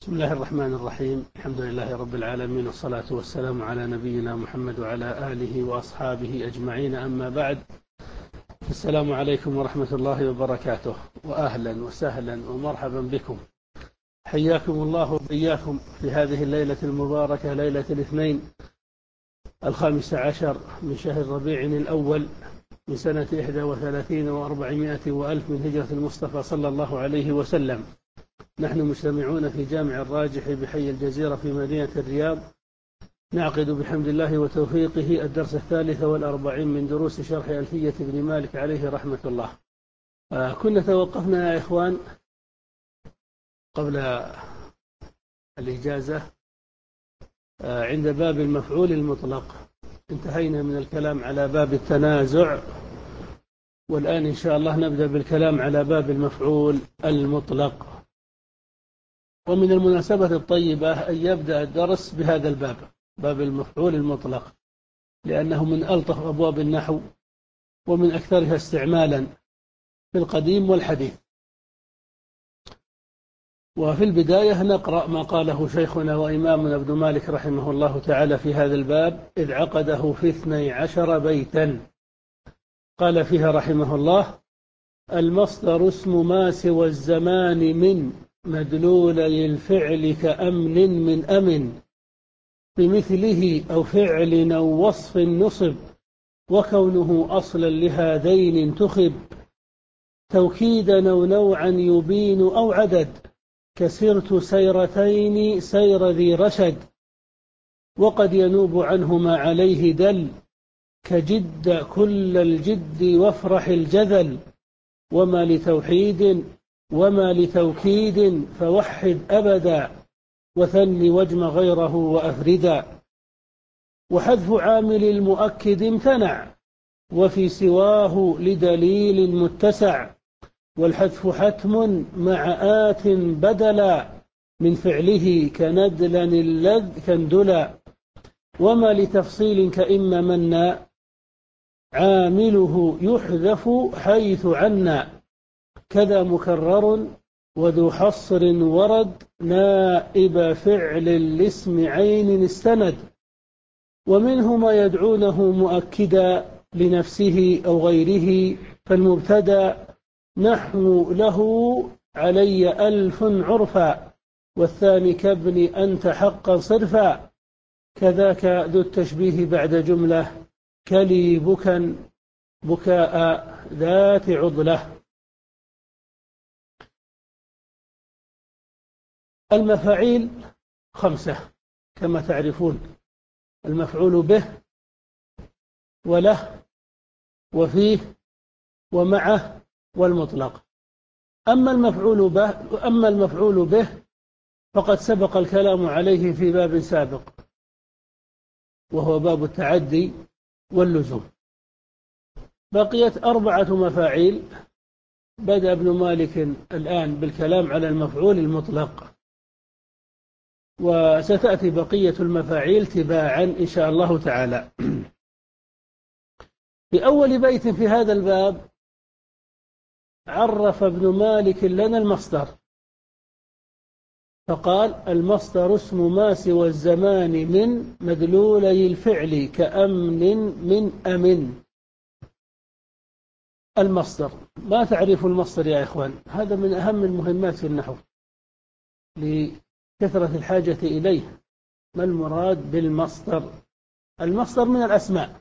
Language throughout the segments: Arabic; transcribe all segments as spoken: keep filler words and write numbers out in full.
بسم الله الرحمن الرحيم. الحمد لله رب العالمين، والصلاة والسلام على نبينا محمد وعلى آله وأصحابه أجمعين، أما بعد. السلام عليكم ورحمة الله وبركاته، وأهلا وسهلا ومرحبا بكم. حياكم الله وبياكم في هذه الليلة المباركة، ليلة الاثنين الخامس عشر من شهر ربيع الأول من سنة إحدى وثلاثين وأربعمائة وألف من هجرة المصطفى صلى الله عليه وسلم. نحن مجتمعون في جامع الراجح بحي الجزيرة في مدينة الرياض، نعقد بحمد الله وتوفيقه الدرس الثالث والأربعين من دروس شرح ألفية ابن مالك عليه رحمة الله. آه كنا توقفنا يا إخوان قبل الإجازة آه عند باب المفعول المطلق. انتهينا من الكلام على باب التنازع، والآن إن شاء الله نبدأ بالكلام على باب المفعول المطلق. ومن المناسبة الطيبة أن يبدأ الدرس بهذا الباب، باب المفعول المطلق، لأنه من ألطف أبواب النحو ومن أكثرها استعمالا في القديم والحديث. وفي البداية نقرأ ما قاله شيخنا وإمامنا ابن مالك رحمه الله تعالى في هذا الباب، إذ عقده في اثني عشر بيتا. قال فيها رحمه الله: المصدر اسم ما سوى الزمان من مدلولي الفعل كأمن من أمن، بمثله أو فعل أو وصف نصب، وكونه أصلا لهذين انتخب، توكيدا أو نوعا يبين أو عدد، كسرت سيرتين سير ذي رشد، وقد ينوب عنه ما عليه دل، كجد كل الجد وافرح الجذل، وما لتوحيد وما لتوكيد فوحد أبدا، وثن واجم غيره وأفردا، وحذف عامل المؤكد امتنع، وفي سواه لدليل متسع، والحذف حتم مع آت بدلا، من فعله كندلا اللذ كندلا، وما لتفصيل كإما منا، عامله يحذف حيث عنا، كذا مكرر وذو حصر ورد، نائب فعل الاسم عين استند، ومنه ما يدعونه مؤكدا لنفسه أو غيره، فالمبتدا نحو له علي ألف عرفا، والثاني كابن أنت حقا صرفا، كذاك ذو التشبيه بعد جملة، كلي بكا بكاء ذات عضلة. المفاعيل خمسة كما تعرفون: المفعول به، وله، وفيه، ومعه، والمطلق. أما المفعول به أما المفعول به فقد سبق الكلام عليه في باب سابق، وهو باب التعدي واللزوم. بقيت أربعة مفاعيل. بدأ ابن مالك الآن بالكلام على المفعول المطلق، وستأتي بقية المفاعيل تباعا إن شاء الله تعالى. في أول بيت في هذا الباب عرف ابن مالك لنا المصدر، فقال: المصدر اسم ما سوى الزمان من مدلولي الفعل كأمن من أمن. المصدر، ما تعرف المصدر يا إخوان؟ هذا من أهم المهمات في النحو لكثرة الحاجة إليه. ما المراد بالمصدر؟ المصدر من الأسماء.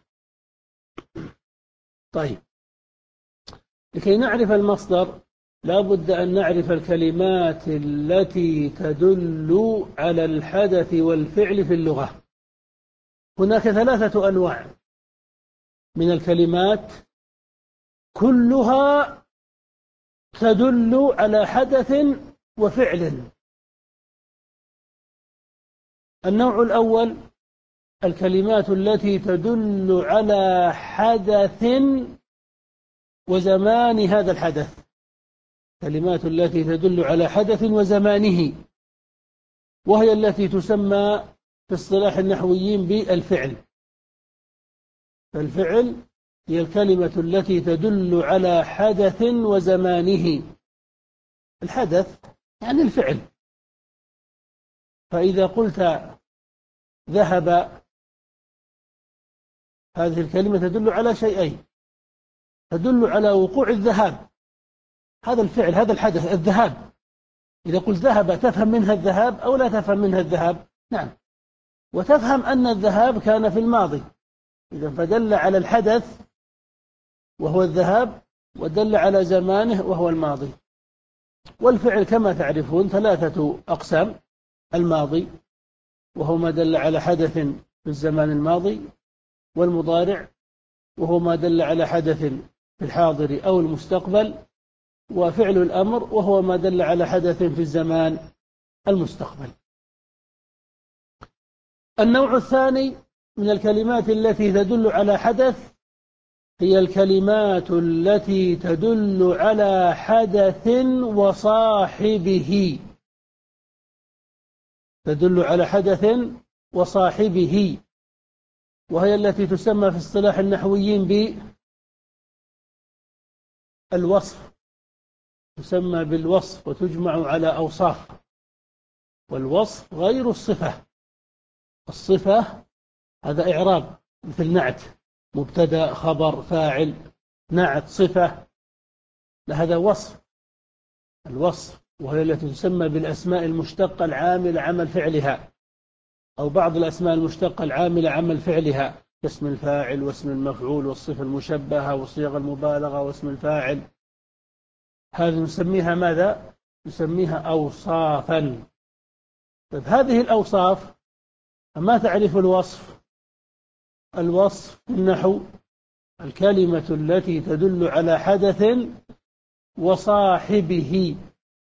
طيب، لكي نعرف المصدر لا بد أن نعرف الكلمات التي تدل على الحدث والفعل في اللغة. هناك ثلاثة أنواع من الكلمات كلها تدل على حدث وفعل. النوع الأول الكلمات التي تدل على حدث وزمان هذا الحدث، كلمات التي تدل على حدث وزمانه، وهي التي تسمى في اصطلاح النحويين بالفعل. فالفعل هي الكلمة التي تدل على حدث وزمانه. الحدث يعني الفعل، فإذا قلت ذهب، هذه الكلمة تدل على شيئين: تدل على وقوع الذهاب، هذا الفعل هذا الحدث الذهاب. إذا قلت ذهب تفهم منها الذهاب أو لا تفهم منها الذهاب؟ نعم، وتفهم أن الذهاب كان في الماضي، إذا فدل على الحدث وهو الذهاب، ودل على زمانه وهو الماضي. والفعل كما تعرفون ثلاثة أقسام: الماضي وهو ما دل على حدث في الزمان الماضي، والمضارع وهو ما دل على حدث في الحاضر أو المستقبل، وفعل الأمر وهو ما دل على حدث في الزمان المستقبل. النوع الثاني من الكلمات التي تدل على حدث هي الكلمات التي تدل على حدث وصاحبه، تدل على حدث وصاحبه، وهي التي تسمى في اصطلاح النحويين بالوصف، تسمى بالوصف وتجمع على أوصاف. والوصف غير الصفة. الصفة هذا إعراب مثل نعت، مبتدأ خبر فاعل، نعت صفة، هذا وصف. الوصف وهي التي تسمى بالأسماء المشتقة العاملة عمل فعلها، أو بعض الأسماء المشتقة العاملة عمل فعلها، كاسم الفاعل واسم المفعول والصفة المشبهة وصيغ المبالغة واسم الفاعل. هذه نسميها ماذا؟ نسميها أوصافا. طيب هذه الأوصاف ما تعرف الوصف؟ الوصف في النحو الكلمة التي تدل على حدث وصاحبه.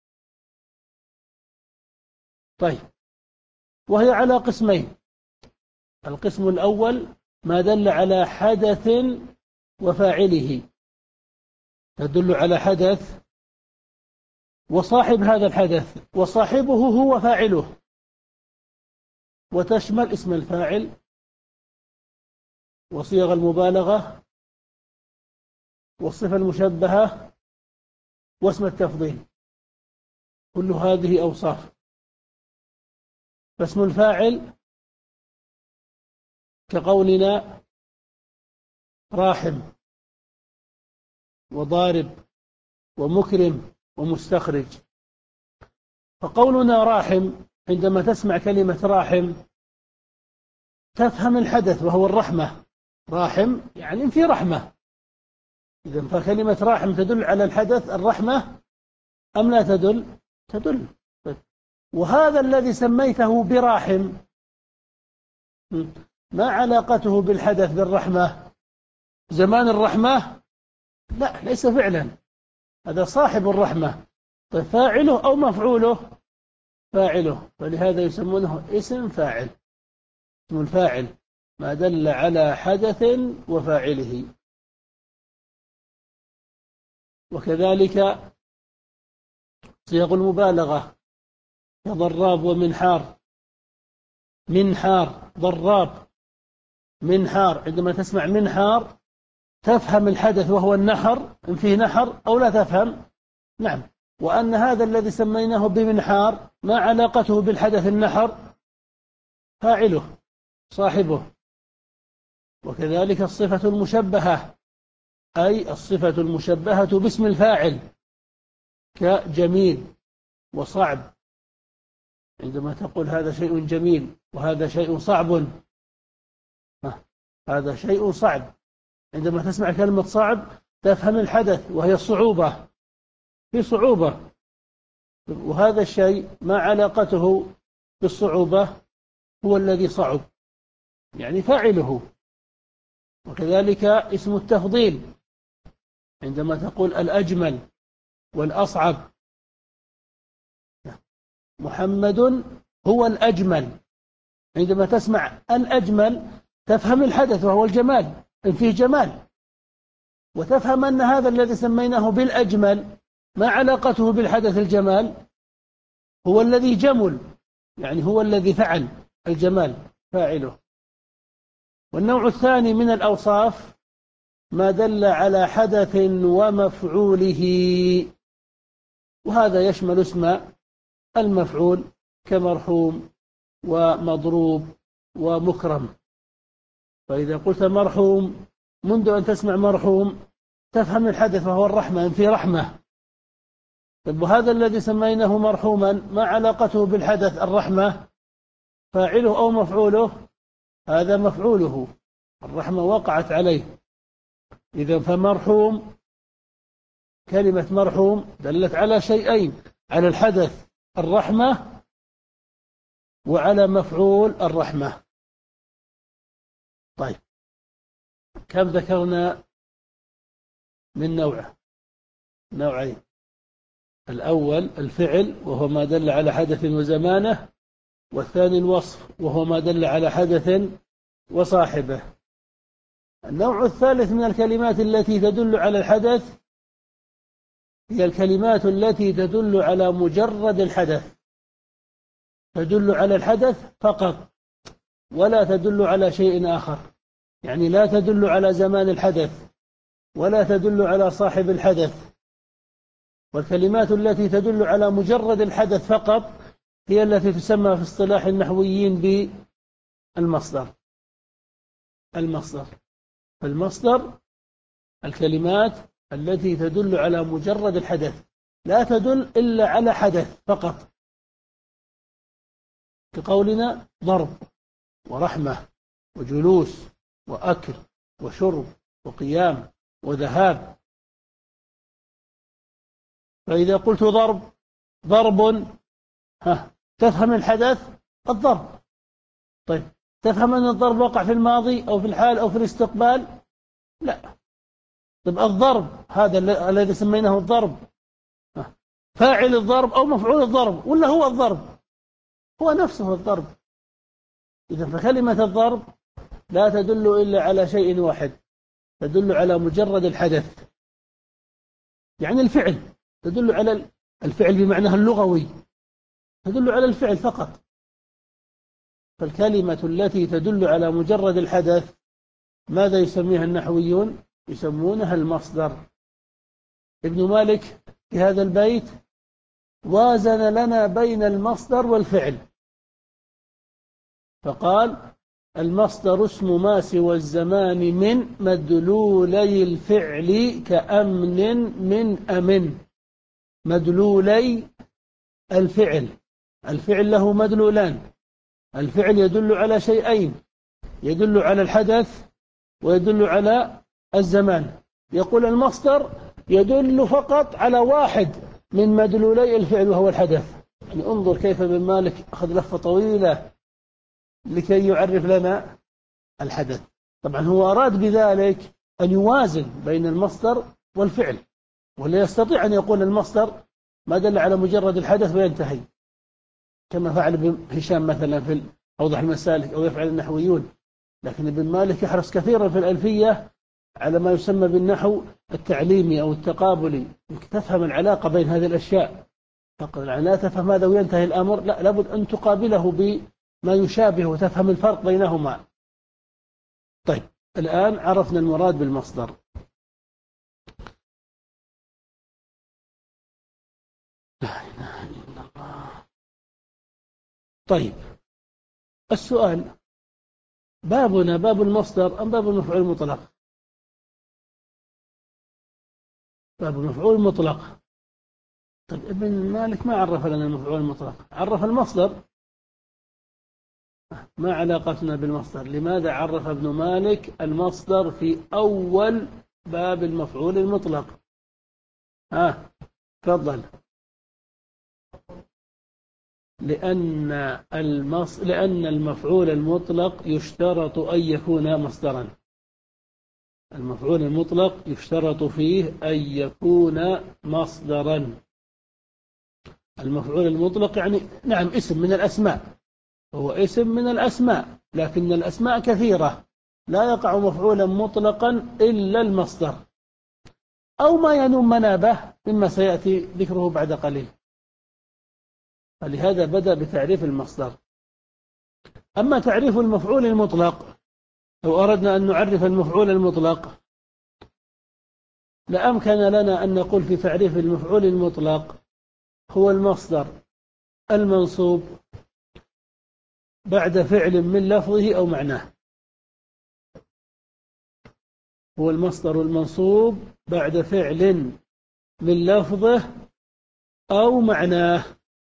طيب، وهي على قسمين: القسم الأول ما دل على حدث وفاعله، تدل على حدث وصاحب هذا الحدث، وصاحبه هو فاعله، وتشمل اسم الفاعل وصيغ المبالغة والصفة المشبهة واسم التفضيل، كل هذه أوصاف. فاسم الفاعل كقولنا راحم وضارب ومكرم ومستخرج. فقولنا راحم، عندما تسمع كلمة راحم تفهم الحدث وهو الرحمة، راحم يعني في رحمة، إذن فكلمة راحم تدل على الحدث الرحمة أم لا تدل؟ تدل. وهذا الذي سميته براحم ما علاقته بالحدث بالرحمة؟ زمان الرحمة؟ لا، ليس فعلا، هذا صاحب الرحمة. طيب فاعله أو مفعوله؟ فاعله، فلهذا يسمونه اسم فاعل. اسم الفاعل ما دل على حدث وفاعله. وكذلك صيغ المبالغة كضراب ومنحار. منحار، ضراب، منحار، عندما تسمع منحار تفهم الحدث وهو النحر، إن فيه نحر أو لا تفهم؟ نعم. وأن هذا الذي سميناه بمنحار ما علاقته بالحدث النحر؟ فاعله صاحبه. وكذلك الصفة المشبهة، أي الصفة المشبهة باسم الفاعل كجميل وصعب، عندما تقول هذا شيء جميل وهذا شيء صعب، هذا شيء صعب، عندما تسمع كلمة صعب تفهم الحدث وهي الصعوبة، في صعوبة، وهذا الشيء ما علاقته بالصعوبة؟ هو الذي صعب، يعني فاعله. وكذلك اسم التفضيل، عندما تقول الأجمل والأصعب، محمد هو الأجمل، عندما تسمع الأجمل تفهم الحدث وهو الجمال، إن فيه جمال، وتفهم أن هذا الذي سميناه بالأجمل ما علاقته بالحدث الجمال؟ هو الذي جمل، يعني هو الذي فعل الجمال، فاعله. والنوع الثاني من الأوصاف ما دل على حدث ومفعوله، وهذا يشمل اسم المفعول كمرحوم ومضروب ومكرم. فإذا قلت مرحوم منذ أن تسمع مرحوم تفهم الحدث وهو الرحمة، إن في رحمة. طيب وهذا الذي سميناه مرحوما ما علاقته بالحدث الرحمة؟ فاعله أو مفعوله؟ هذا مفعوله، الرحمة وقعت عليه. إذا فمرحوم، كلمة مرحوم دلت على شيئين: على الحدث الرحمة وعلى مفعول الرحمة. طيب كم ذكرنا من نوع؟ نوعين: الأول الفعل وهو ما دل على حدث وزمانه، والثاني الوصف وهو ما دل على حدث وصاحبه. النوع الثالث من الكلمات التي تدل على الحدث هي الكلمات التي تدل على مجرد الحدث، تدل على الحدث فقط ولا تدل على شيء آخر، يعني لا تدل على زمان الحدث ولا تدل على صاحب الحدث. والكلمات التي تدل على مجرد الحدث فقط هي التي تسمى في اصطلاح النحويين بالمصدر. المصدر فالمصدر الكلمات التي تدل على مجرد الحدث، لا تدل إلا على حدث فقط، كقولنا ضرب ورحمة وجلوس وأكل وشرب وقيام وذهاب. فإذا قلت ضرب ضرب ها تفهم الحدث الضرب. طيب تفهم أن الضرب وقع في الماضي أو في الحال أو في الاستقبال؟ لا. طيب الضرب هذا الذي سميناه الضرب فاعل الضرب أو مفعول الضرب ولا هو الضرب؟ هو نفسه الضرب. إذا فكلمة الضرب لا تدل إلا على شيء واحد، تدل على مجرد الحدث، يعني الفعل، تدل على الفعل بمعناها اللغوي، تدل على الفعل فقط. فالكلمة التي تدل على مجرد الحدث ماذا يسميها النحويون؟ يسمونها المصدر. ابن مالك في هذا البيت وازن لنا بين المصدر والفعل، فقال: المصدر اسم ما سوى الزمان من مدلولي الفعل كأمن من أمن. مدلولي الفعل، الفعل له مدلولان، الفعل يدل على شيئين: يدل على الحدث ويدل على الزمان. يقول المصدر يدل فقط على واحد من مدلولي الفعل وهو الحدث. يعني انظر كيف ابن مالك أخذ لفة طويلة لكي يعرف لنا الحدث. طبعا هو أراد بذلك أن يوازن بين المصدر والفعل، ولا يستطيع أن يقول المصدر ما دل على مجرد الحدث وينتهي، كما فعل ابن هشام مثلا في أوضح المسالك أو يفعل النحويون. لكن ابن مالك يحرص كثيرا في الألفية على ما يسمى بالنحو التعليمي أو التقابلي، تفهم العلاقة بين هذه الأشياء فقط، يعني لا تفهم هذا وينتهي الأمر، لا، لابد أن تقابله بما يشابه وتفهم الفرق بينهما. طيب الآن عرفنا المراد بالمصدر. لا إله إلا الله. طيب السؤال: بابنا باب المصدر أم باب المفعول المطلق؟ باب المفعول المطلق. طيب ابن مالك ما عرف لنا المفعول المطلق، عرف المصدر. ما علاقتنا بالمصدر؟ لماذا عرف ابن مالك المصدر في أول باب المفعول المطلق؟ ها تفضل. لأن المص... لأن المفعول المطلق يشترط أن يكون مصدرا. المفعول المطلق يشترط فيه أن يكون مصدرا. المفعول المطلق يعني نعم اسم من الأسماء، هو اسم من الأسماء، لكن الأسماء كثيرة، لا يقع مفعولا مطلقا إلا المصدر أو ما ينم منابه مما سيأتي ذكره بعد قليل. فلهذا بدأ بتعريف المصدر. أما تعريف المفعول المطلق، لو أردنا أن نعرف المفعول المطلق لأمكن لنا أن نقول في تعريف المفعول المطلق: هو المصدر المنصوب بعد فعل من لفظه أو معناه. هو المصدر المنصوب بعد فعل من لفظه أو معناه،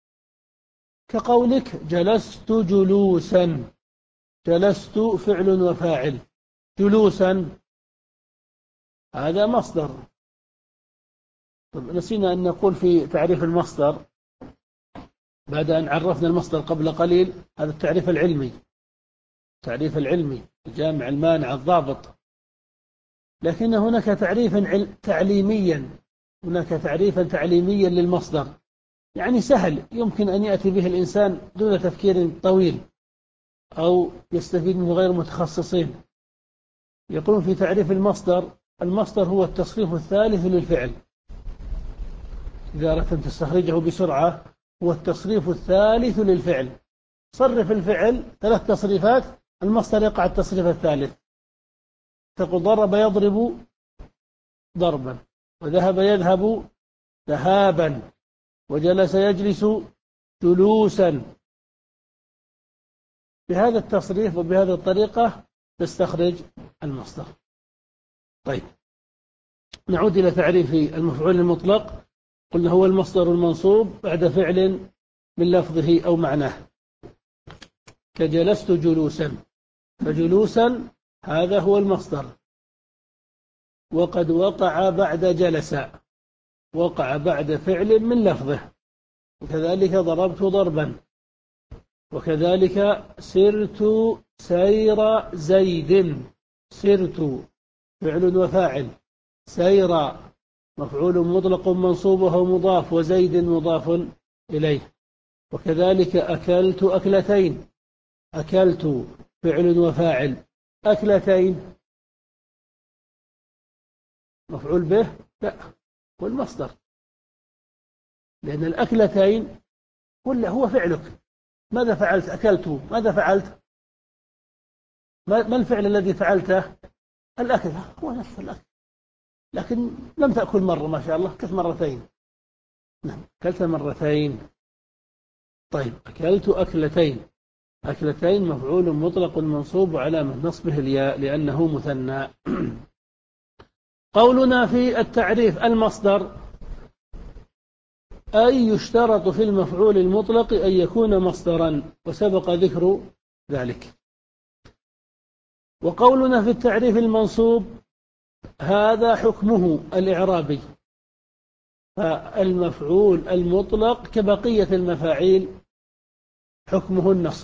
كقولك جلست جلوسا. جلست فعل وفاعل، جلوسا هذا مصدر. طب نسينا أن نقول في تعريف المصدر بعد أن عرفنا المصدر قبل قليل، هذا التعريف العلمي، التعريف العلمي الجامع المانع الضابط. لكن هناك تعريفا تعليميا، هناك تعريفا تعليميا للمصدر، يعني سهل يمكن أن يأتي به الإنسان دون تفكير طويل أو يستفيد منه غير متخصصين. يقولون في تعريف المصدر: المصدر هو التصريف الثالث للفعل. إذا أردت أن تستخرجه بسرعة، هو التصريف الثالث للفعل. صرف الفعل ثلاث تصريفات، المصدر يقع التصريف الثالث. تقول ضرب يضرب ضربا، وذهب يذهب ذهابا، وجلس يجلس جلوسا. بهذا التصريف وبهذه الطريقة تستخرج المصدر. طيب، نعود إلى تعريف المفعول المطلق. قلنا هو المصدر المنصوب بعد فعل من لفظه أو معناه، كجلست جلوسا، فجلوسا هذا هو المصدر، وقد وقع بعد جلس، وقع بعد فعل من لفظه. وكذلك ضربت ضربا، وكذلك سرت سير زيد. سرت فعل وفاعل، سير مفعول مطلق منصوب وهو مضاف، وزيد مضاف إليه. وكذلك أكلت أكلتين، أكلت فعل وفاعل، أكلتين مفعول به لا، والمصدر، لأن الأكلتين هو فعلك. ماذا فعلت؟ أكلت. ماذا فعلت؟ ما الفعل الذي فعلته؟ الأكل، هو نفس الأكل، لكن لم تأكل مرة ما شاء الله، أكلت مرتين. نعم، أكلت مرتين. طيب، أكلت أكلتين، أكلتين مفعول مطلق منصوب وعلامة نصبه الياء لأنه مثنى. قولنا في التعريف: المصدر أي يشترط في المفعول المطلق أن يكون مصدرا، وسبق ذكر ذلك. وقولنا في التعريف: المنصوب هذا حكمه الإعرابي، فالمفعول المطلق كبقية المفاعيل حكمه النصب.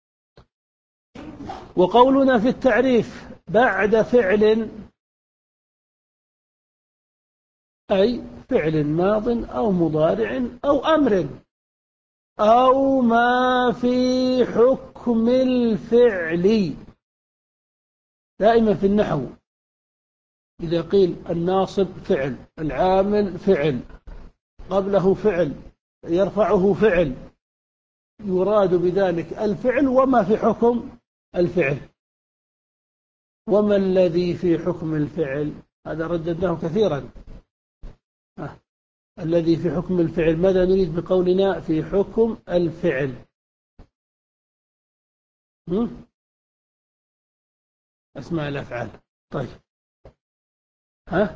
وقولنا في التعريف بعد فعل أي فعل ماض أو مضارع أو أمر أو ما في حكم الفعل. دائما في النحو إذا قيل الناصب فعل، العامل فعل، قبله فعل، يرفعه فعل، يراد بذلك الفعل وما في حكم الفعل. وما الذي في حكم الفعل؟ هذا رددناه كثيرا. آه. الذي في حكم الفعل، ماذا نريد بقولنا في حكم الفعل؟ هم؟ أسماء الأفعال. طيب، ها؟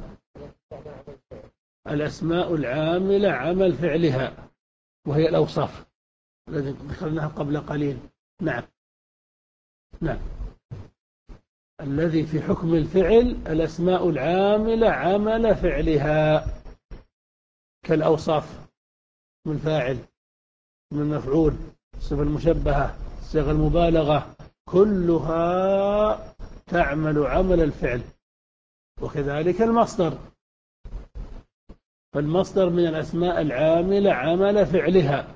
الأسماء العاملة عمل فعلها، وهي الأوصاف الذي ذكرناها قبل قليل. نعم نعم، الذي في حكم الفعل الأسماء العاملة عمل فعلها، كالأوصاف من فاعل، من مفعول، صفة المشبهة، صيغ المبالغة، كلها تعمل عمل الفعل. وكذلك المصدر، فالمصدر من الأسماء العاملة عمل فعلها،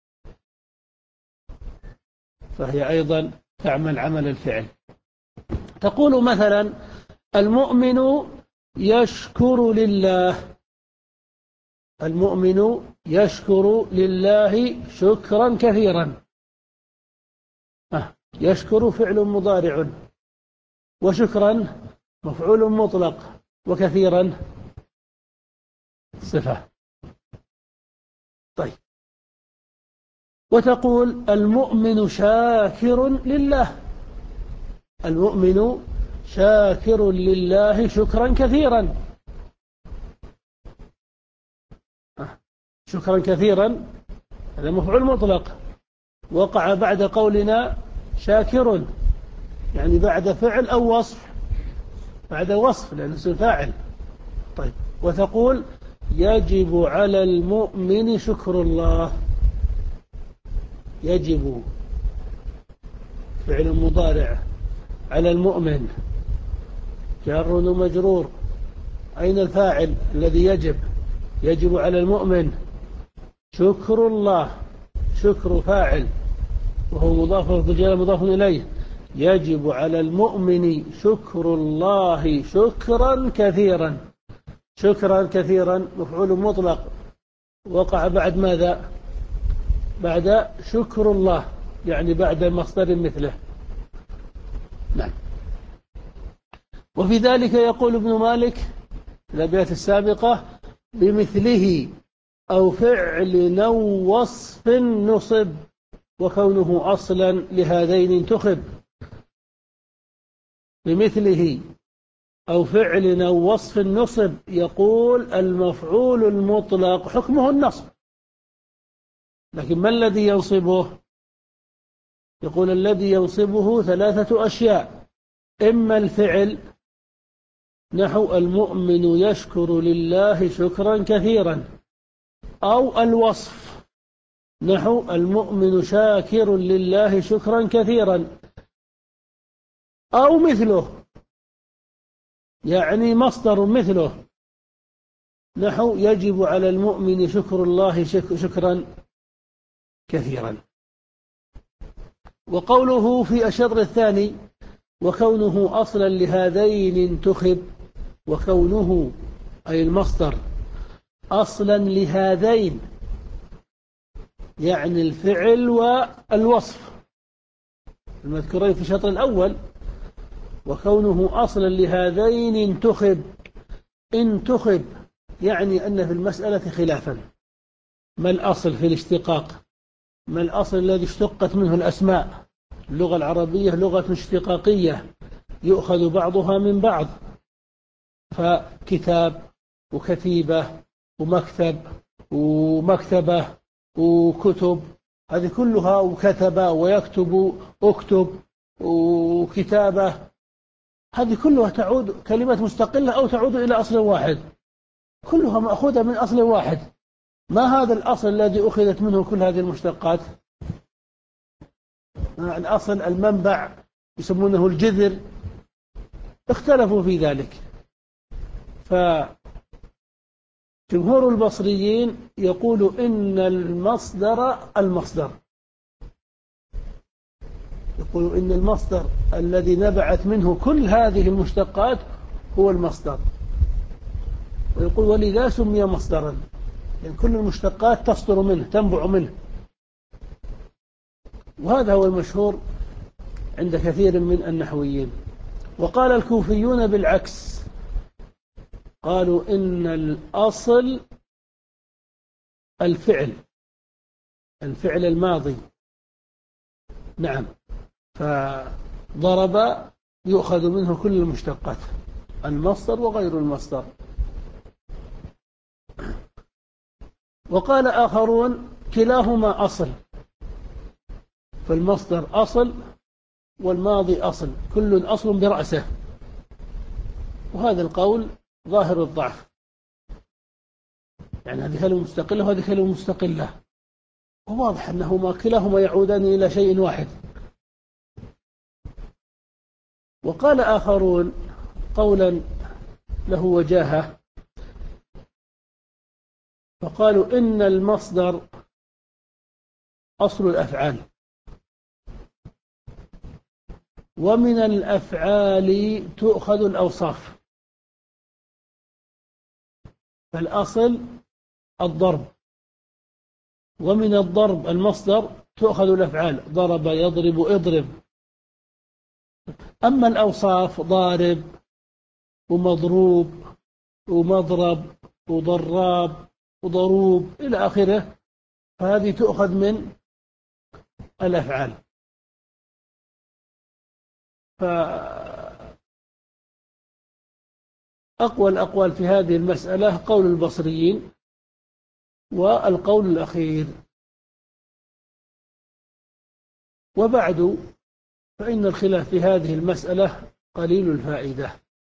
فهي أيضا تعمل عمل الفعل. تقول مثلا: المؤمن يشكر لله. المؤمن يشكر لله شكرا كثيرا. يشكر فعل مضارع، وشكرا مفعول مطلق، وكثيرا صفة. طيب، وتقول المؤمن شاكر لله، المؤمن شاكر لله شكرا كثيرا. شكرا كثيرا هذا مفعول مطلق وقع بعد قولنا شاكر، يعني بعد فعل أو وصف، بعد وصف لأنه اسم فاعل. طيب وتقول يجب على المؤمن شكر الله، يجب فعل مضارع على المؤمن جار ومجرور. أين الفاعل الذي يجب؟ يجب على المؤمن شكر الله، شكر فاعل وهو مضاف وجاء مضاف إليه. يجب على المؤمن شكر الله شكرا كثيرا. شكرا كثيرا مفعول مطلق وقع بعد ماذا؟ بعد شكر الله، يعني بعد مصدر مثله. نعم. وفي ذلك يقول ابن مالك في الأبيات السابقة بمثله أو فعل أو وصف نصب وكونه أصلا لهذين انتخب. بمثله أو فعل أو وصف نصب، يقول المفعول المطلق حكمه النصب، لكن ما الذي ينصبه؟ يقول الذي ينصبه ثلاثة أشياء: إما الفعل نحو المؤمن يشكر لله شكرا كثيرا، أو الوصف نحو المؤمن شاكر لله شكرا كثيرا، أو مثله يعني مصدر مثله نحو يجب على المؤمن شكر الله شكرا كثيرا. وقوله في الشطر الثاني وكونه أصلا لهذين انتخب، وكونه أي المصدر أصلا لهذين يعني الفعل والوصف المذكورين في الشطر الأول. وكونه أصلا لهذين انتخب، انتخب يعني أن في المسألة خلافا. ما الأصل في الاشتقاق؟ ما الأصل الذي اشتقت منه الأسماء؟ اللغة العربية لغة اشتقاقية يؤخذ بعضها من بعض، فكتاب وكتيبة ومكتب ومكتبة وكتب، هذه كلها، وكتب ويكتب اكتب وكتابة، هذه كلها تعود كلمات مستقلة أو تعود إلى أصل واحد، كلها مأخوذة من أصل واحد. ما هذا الأصل الذي أخذت منه كل هذه المشتقات؟ الأصل المنبع يسمونه الجذر، اختلفوا في ذلك. فجمهور البصريين يقول إن المصدر المصدر يقول إن المصدر الذي نبعت منه كل هذه المشتقات هو المصدر، ويقول ولذا سمي مصدرا، لأن يعني كل المشتقات تصدر منه تنبع منه. وهذا هو المشهور عند كثير من النحويين. وقال الكوفيون بالعكس، قالوا إن الأصل الفعل، الفعل الماضي. نعم، فضرب يؤخذ منه كل المشتقات، المصدر وغير المصدر. وقال آخرون كلاهما أصل، فالمصدر أصل والماضي أصل، كل أصل برأسه. وهذا القول ظاهر الضعف، يعني هذه كلمة مستقلة وهذه كلمة مستقلة، وواضح أنهما كلاهما يعودان إلى شيء واحد. وقال آخرون قولا له وجاهة، فقالوا إن المصدر أصل الأفعال، ومن الأفعال تؤخذ الأوصاف، فالأصل الضرب، ومن الضرب المصدر تؤخذ الأفعال، ضرب يضرب اضرب. أما الأوصاف ضارب ومضروب ومضرب وضراب وضروب إلى آخره، فهذه تؤخذ من الأفعال. فأقوى الأقوال في هذه المسألة قول البصريين والقول الأخير. وبعد فإن الخلاف في هذه المسألة قليل الفائدة،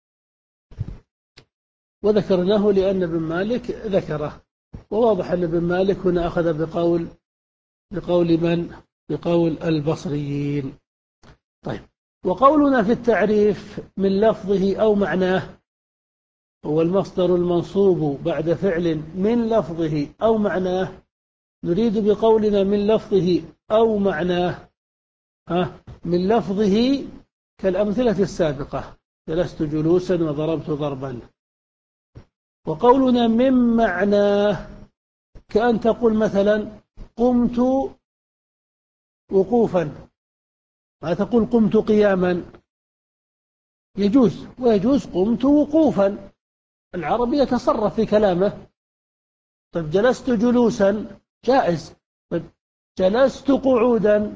وذكرناه لأن ابن مالك ذكره، وواضح أن ابن مالك هنا أخذ بقول بقول من؟ بقول البصريين. طيب، وقولنا في التعريف من لفظه أو معناه هو المصدر المنصوب بعد فعل من لفظه أو معناه. نريد بقولنا من لفظه أو معناه ها من لفظه كالأمثلة السابقة: جلست جلوسا وضربت ضربا. وقولنا من معناه كأن تقول مثلا قمت وقوفا، ما تقول قمت قياما، يجوز، ويجوز قمت وقوفا، العربي يتصرف في كلامه. طيب جلست جلوسا جائز. طيب جلست قعودا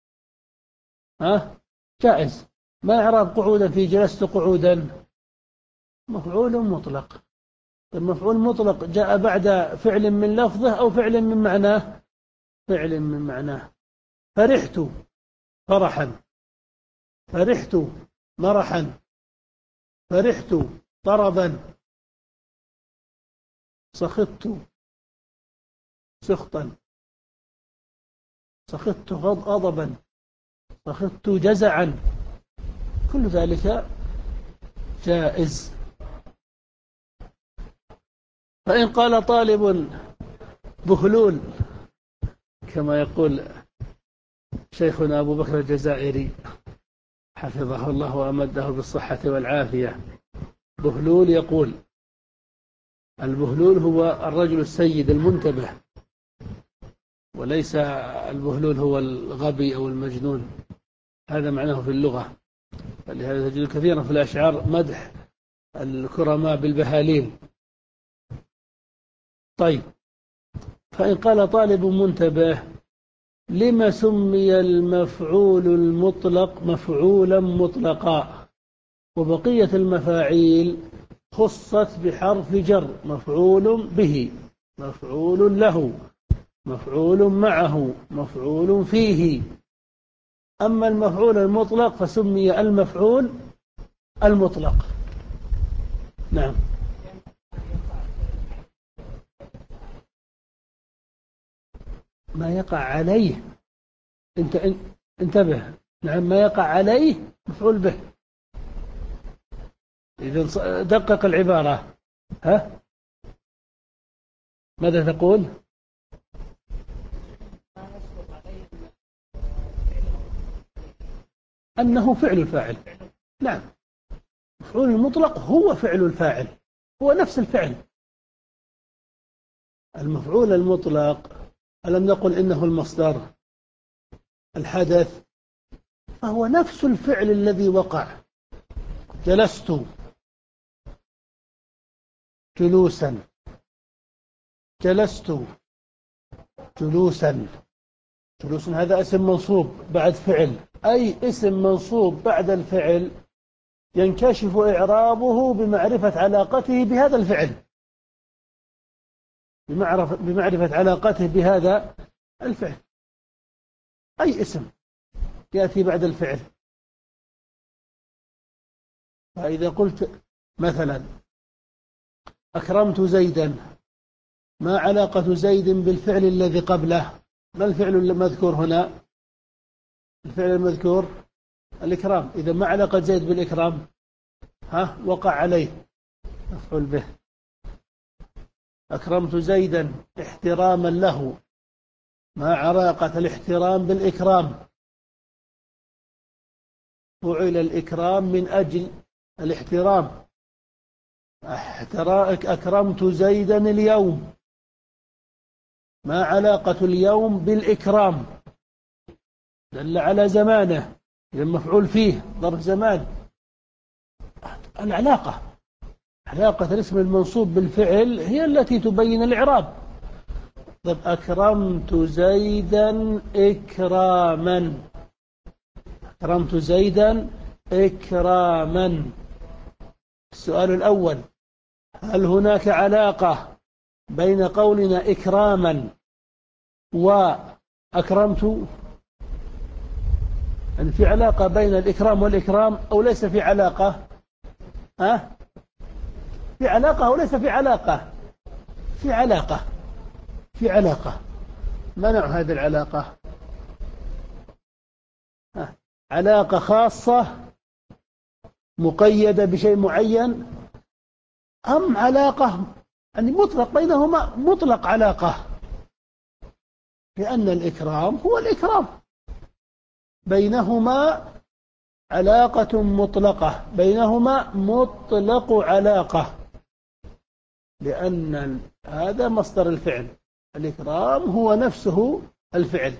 ها جائز. ما إعراب قعودا في جلست قعودا؟ مفعول مطلق. المفعول مطلق جاء بعد فعل من لفظه أو فعل من معناه؟ فعل من معناه. فرحت فرحا، فرحت مرحا، فرحت طربا، سخطت سخطا، سخطت غضبا، سخطت جزعا، كل ذلك جائز. فإن قال طالب بهلول كما يقول شيخنا أبو بكر الجزائري حفظه الله وأمده بالصحة والعافية، بهلول يقول: البهلول هو الرجل السيد المنتبه، وليس البهلول هو الغبي أو المجنون، هذا معناه في اللغة. فلهذا تجد كثيرا في الأشعار مدح الكرماء بالبهاليل. طيب، فإن قال طالب منتبه: لما سمي المفعول المطلق مفعولا مطلقا وبقية المفاعيل خصت بحرف جر؟ مفعول به، مفعول له، مفعول معه، مفعول فيه. أما المفعول المطلق فسمي المفعول المطلق. نعم. ما يقع عليه، انت انتبه، نعم، ما يقع عليه مفعول به. إذن دقق العبارة، ها ماذا تقول؟ أنه فعل الفاعل. نعم، مفعول المطلق هو فعل الفاعل، هو نفس الفعل. المفعول المطلق ألم نقل إنه المصدر الحدث؟ فهو نفس الفعل الذي وقع. جلست جلوسا، جلست جلوسا. جلوسا هذا اسم منصوب بعد فعل، أي اسم منصوب بعد الفعل ينكشف إعرابه بمعرفة علاقته بهذا الفعل، بمعرفة علاقته بهذا الفعل. أي اسم يأتي بعد الفعل. فإذا قلت مثلا أكرمت زيدا، ما علاقة زيد بالفعل الذي قبله؟ ما الفعل المذكور هنا؟ الفعل المذكور الإكرام. إذا ما علاقة زيد بالإكرام؟ ها وقع عليه مفعول به. أكرمت زيدا احتراما له، ما علاقة الاحترام بالإكرام؟ فعل الإكرام من أجل الاحترام. أكرمت زيدا اليوم، ما علاقة اليوم بالإكرام؟ دل على زمانه، إذا مفعول فيه ظرف زمان. العلاقة، علاقة الاسم المنصوب بالفعل هي التي تبين الإعراب. طيب أكرمت زيدا إكراما. أكرمت زيدا إكراما. السؤال الأول: هل هناك علاقة بين قولنا إكراما وأكرمت؟ يعني في علاقة بين الإكرام والإكرام أو ليس في علاقة؟ ها؟ في علاقة أو ليس في علاقة؟ في علاقة. في علاقة. ما نوع هذه العلاقة؟ ها؟ علاقة خاصة مقيدة بشيء معين، أم علاقة يعني مطلق بينهما، مطلق علاقة؟ لأن الإكرام هو الإكرام، بينهما علاقة مطلقة، بينهما مطلق علاقة، لأن هذا مصدر الفعل. الإكرام هو نفسه الفعل،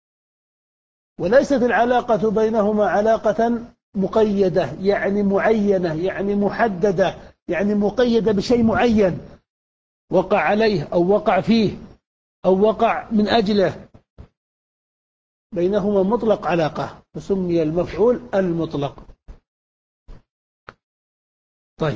وليست العلاقة بينهما علاقة مقيدة يعني معينة يعني محددة يعني مقيدة بشيء معين وقع عليه أو وقع فيه أو وقع من أجله. بينهما مطلق علاقة فسمي المفعول المطلق. طيب.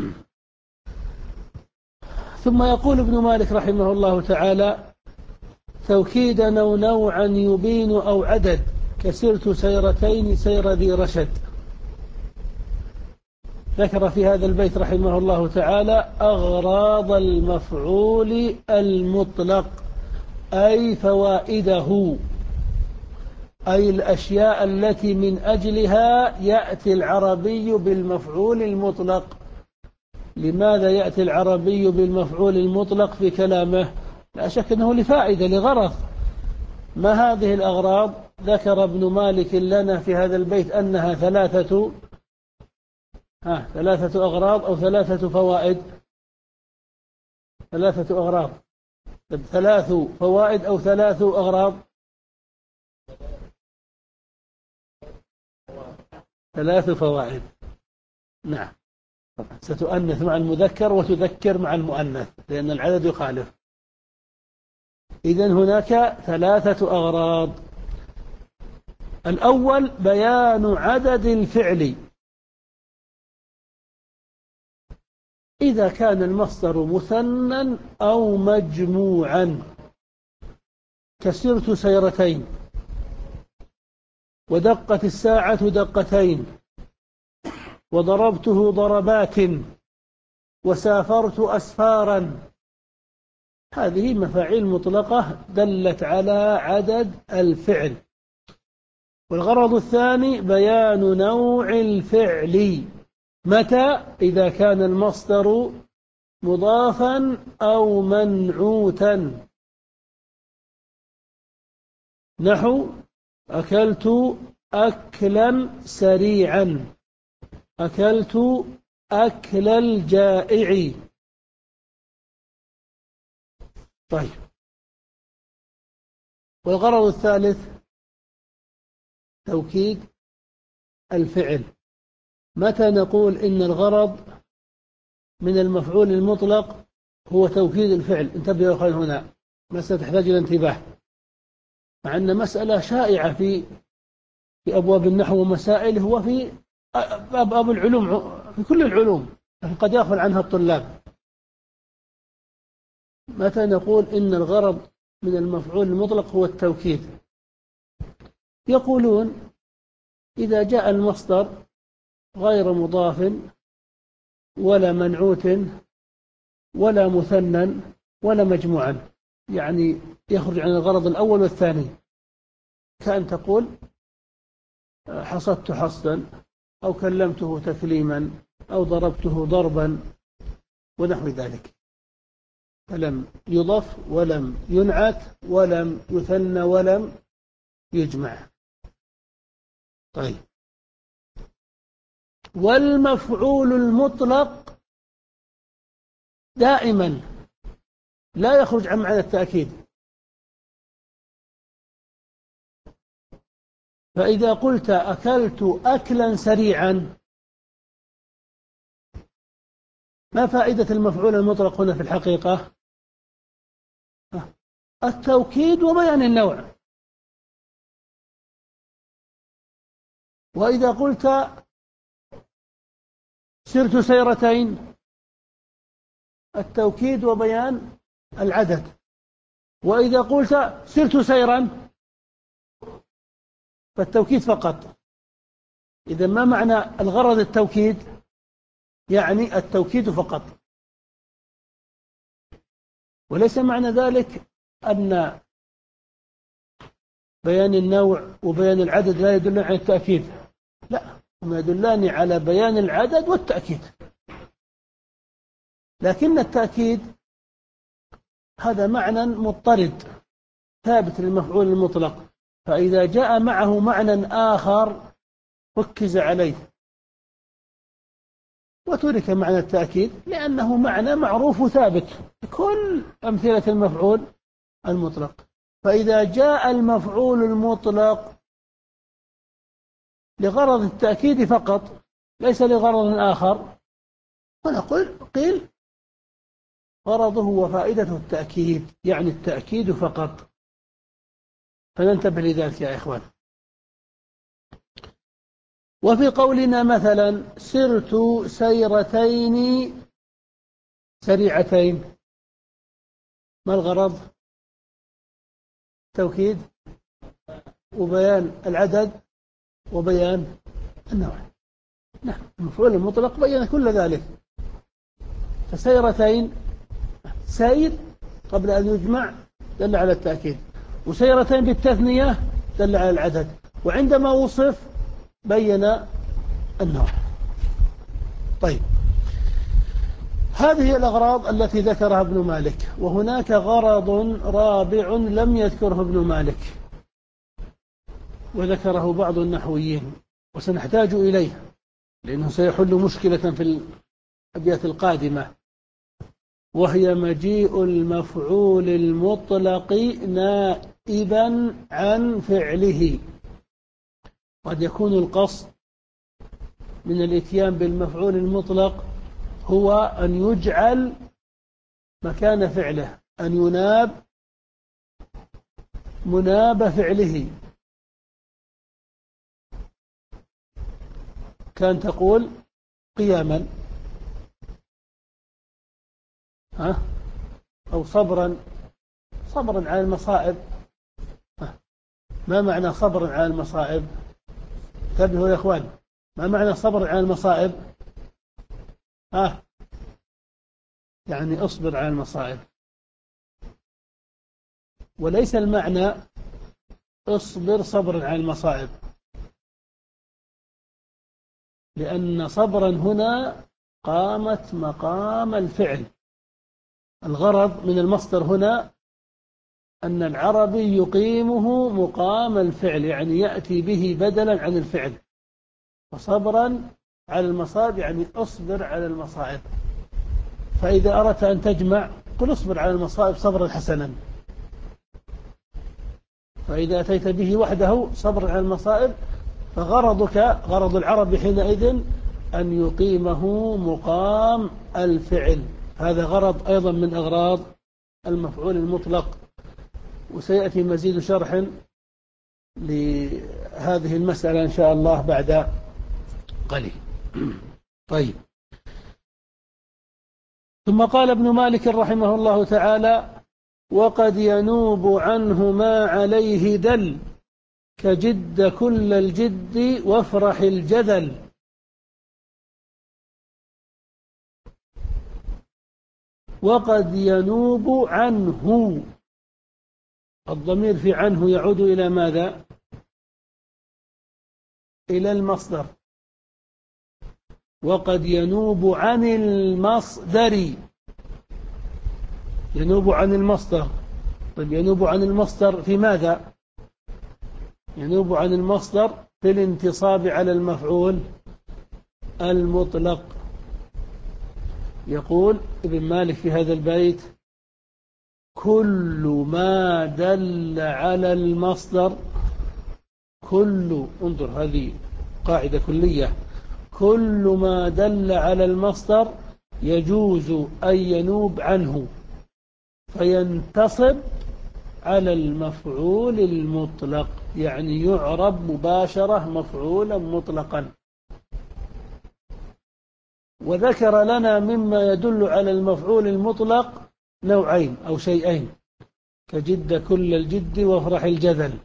ثم يقول ابن مالك رحمه الله تعالى: توكيدا أو نوعا يبين أو عدد، كسرت سيرتين سير ذي رشد. ذكر في هذا البيت رحمه الله تعالى أغراض المفعول المطلق، أي فوائده، أي الأشياء التي من أجلها يأتي العربي بالمفعول المطلق. لماذا يأتي العربي بالمفعول المطلق في كلامه؟ لا شك أنه لفائدة، لغرض. ما هذه الأغراض؟ ذكر ابن مالك لنا في هذا البيت أنها ثلاثة ها ثلاثة أغراض أو ثلاثة فوائد. ثلاثة أغراض. ثلاث فوائد أو ثلاث أغراض. ثلاث فوائد. نعم. ستؤنث مع المذكر وتذكر مع المؤنث لأن العدد يخالف. إذن هناك ثلاثة أغراض. الأول بيان عدد الفعل إذا كان المصدر مثنى أو مجموعا، كسرت سيرتين، ودقت الساعة دقتين، وضربته ضربات، وسافرت أسفارا. هذه مفاعيل مطلقة دلت على عدد الفعل. والغرض الثاني بيان نوع الفعل، متى؟ إذا كان المصدر مضافا أو منعوتا، نحو أكلت أكلا سريعا، أكلت أكل الجائع. طيب. والغرض الثالث توكيد الفعل. متى نقول إن الغرض من المفعول المطلق هو توكيد الفعل؟ انتبهوا يا أخوان، هنا مسألة تحتاج إلى انتباه، مع أن مسألة شائعة في في أبواب النحو ومسائله وفي أبواب العلوم، في كل العلوم، لكن قد يغفل عنها الطلاب. متى نقول إن الغرض من المفعول المطلق هو التوكيد؟ يقولون إذا جاء المصدر غير مضاف ولا منعوت ولا مثنى ولا مجموعا، يعني يخرج عن الغرض الأول والثاني، كأن تقول حصدت حصدا أو كلمته تكليما أو ضربته ضربا ونحو ذلك، فلم يضف ولم ينعت ولم يثنى ولم يجمع. طيب. والمفعول المطلق دائما لا يخرج عن معنى التأكيد. فإذا قلت أكلت أكلا سريعا، ما فائدة المفعول المطلق هنا في الحقيقة؟ التوكيد وبيان النوع. وإذا قلت سرت سيرتين، التوكيد وبيان العدد. وإذا قلت سرت سيرا فالتوكيد فقط. إذا ما معنى الغرض التوكيد؟ يعني التوكيد فقط، وليس معنى ذلك أن بيان النوع وبيان العدد لا يدل على التأكيد، لا، هما يدلان على بيان العدد والتأكيد. لكن التأكيد هذا معنى مضطرد ثابت للمفعول المطلق، فإذا جاء معه معنى آخر ركز عليه وترك معنى التأكيد، لأنه معنى معروف ثابت كل أمثلة المفعول المطلق. فإذا جاء المفعول المطلق لغرض التأكيد فقط ليس لغرض آخر، فنقول قيل غرضه وفائدته التأكيد، يعني التأكيد فقط. فننتبه لذلك يا إخوان. وفي قولنا مثلا سرت سيرتين سريعتين، ما الغرض؟ توكيد وبيان العدد وبيان النوع. نعم، المفعول المطلق بين كل ذلك. فسيرتين سير قبل أن يجمع دل على التأكيد، وسيرتين بالتثنية دل على العدد، وعندما وصف بين النوع. طيب، هذه الأغراض التي ذكرها ابن مالك، وهناك غرض رابع لم يذكره ابن مالك وذكره بعض النحويين، وسنحتاج إليه لأنه سيحل مشكلة في الأبيات القادمة، وهي مجيء المفعول المطلق نائبا عن فعله. قد يكون القصد من الاتيان بالمفعول المطلق هو أن يجعل مكان فعله، أن يناب مناب فعله. كان تقول قياما، ها، أو صبرا، صبرا على المصائب. ها. ما معنى صبرا على المصائب؟ انتبهوا يا إخوان، ما معنى صبر على المصائب؟ ها، يعني أصبر على المصائب، وليس المعنى اصبر صبرا على المصائب، لأن صبرا هنا قامت مقام الفعل. الغرض من المصدر هنا أن العربي يقيمه مقام الفعل، يعني يأتي به بدلا عن الفعل. وصبرا على المصائب يعني أصبر على المصائب. فإذا أردت أن تجمع قل اصبر على المصائب صبرا حسنا، فإذا أتيت به وحده صبرا على المصائب فغرضك غرض العرب حينئذ أن يقيمه مقام الفعل. هذا غرض أيضا من أغراض المفعول المطلق، وسيأتي مزيد شرح لهذه المسألة إن شاء الله بعد قليل. طيب، ثم قال ابن مالك رحمه الله تعالى: وقد ينوب عنه ما عليه دل، كجد كل الجد وافرح الجدل. وقد ينوب عنه، الضمير في عنه يعود إلى ماذا؟ إلى المصدر. وقد ينوب عن المصدر، ينوب عن المصدر. طيب، ينوب عن المصدر في ماذا؟ ينوب عن المصدر في الانتصاب على المفعول المطلق. يقول ابن مالك في هذا البيت: كل ما دل على المصدر، كل، انظر هذه قاعدة كلية، كل ما دل على المصدر يجوز أن ينوب عنه فينتصب على المفعول المطلق، يعني يعرب مباشرة مفعولا مطلقا. وذكر لنا مما يدل على المفعول المطلق نوعين أو شيئين، كجد كل الجد وافرح الجذل.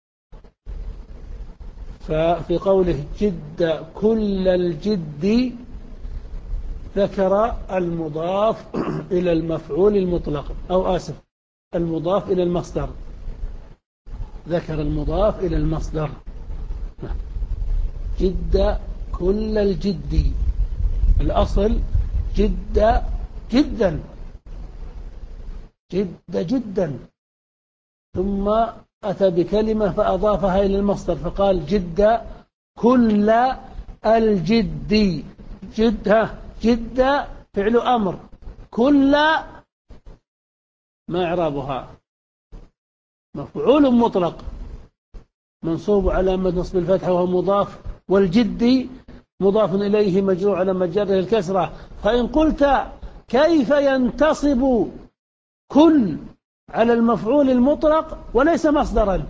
ففي قوله جد كل الجد ذكر المضاف إلى المفعول المطلق، أو آسف المضاف إلى المصدر، ذكر المضاف إلى المصدر. جد كل الجد، الأصل جد جدا، جد جدا، ثم أتى بكلمة فأضافها إلى المصدر فقال جد كل الجد. جد جد فعل أمر، كل ما إعرابها؟ مفعول مطلق منصوب على نصب الفتحة وهو مضاف، والجد مضاف إليه مجرور على مجره الكسرة. فإن قلت كيف ينتصب كل على المفعول المطلق وليس مصدرا؟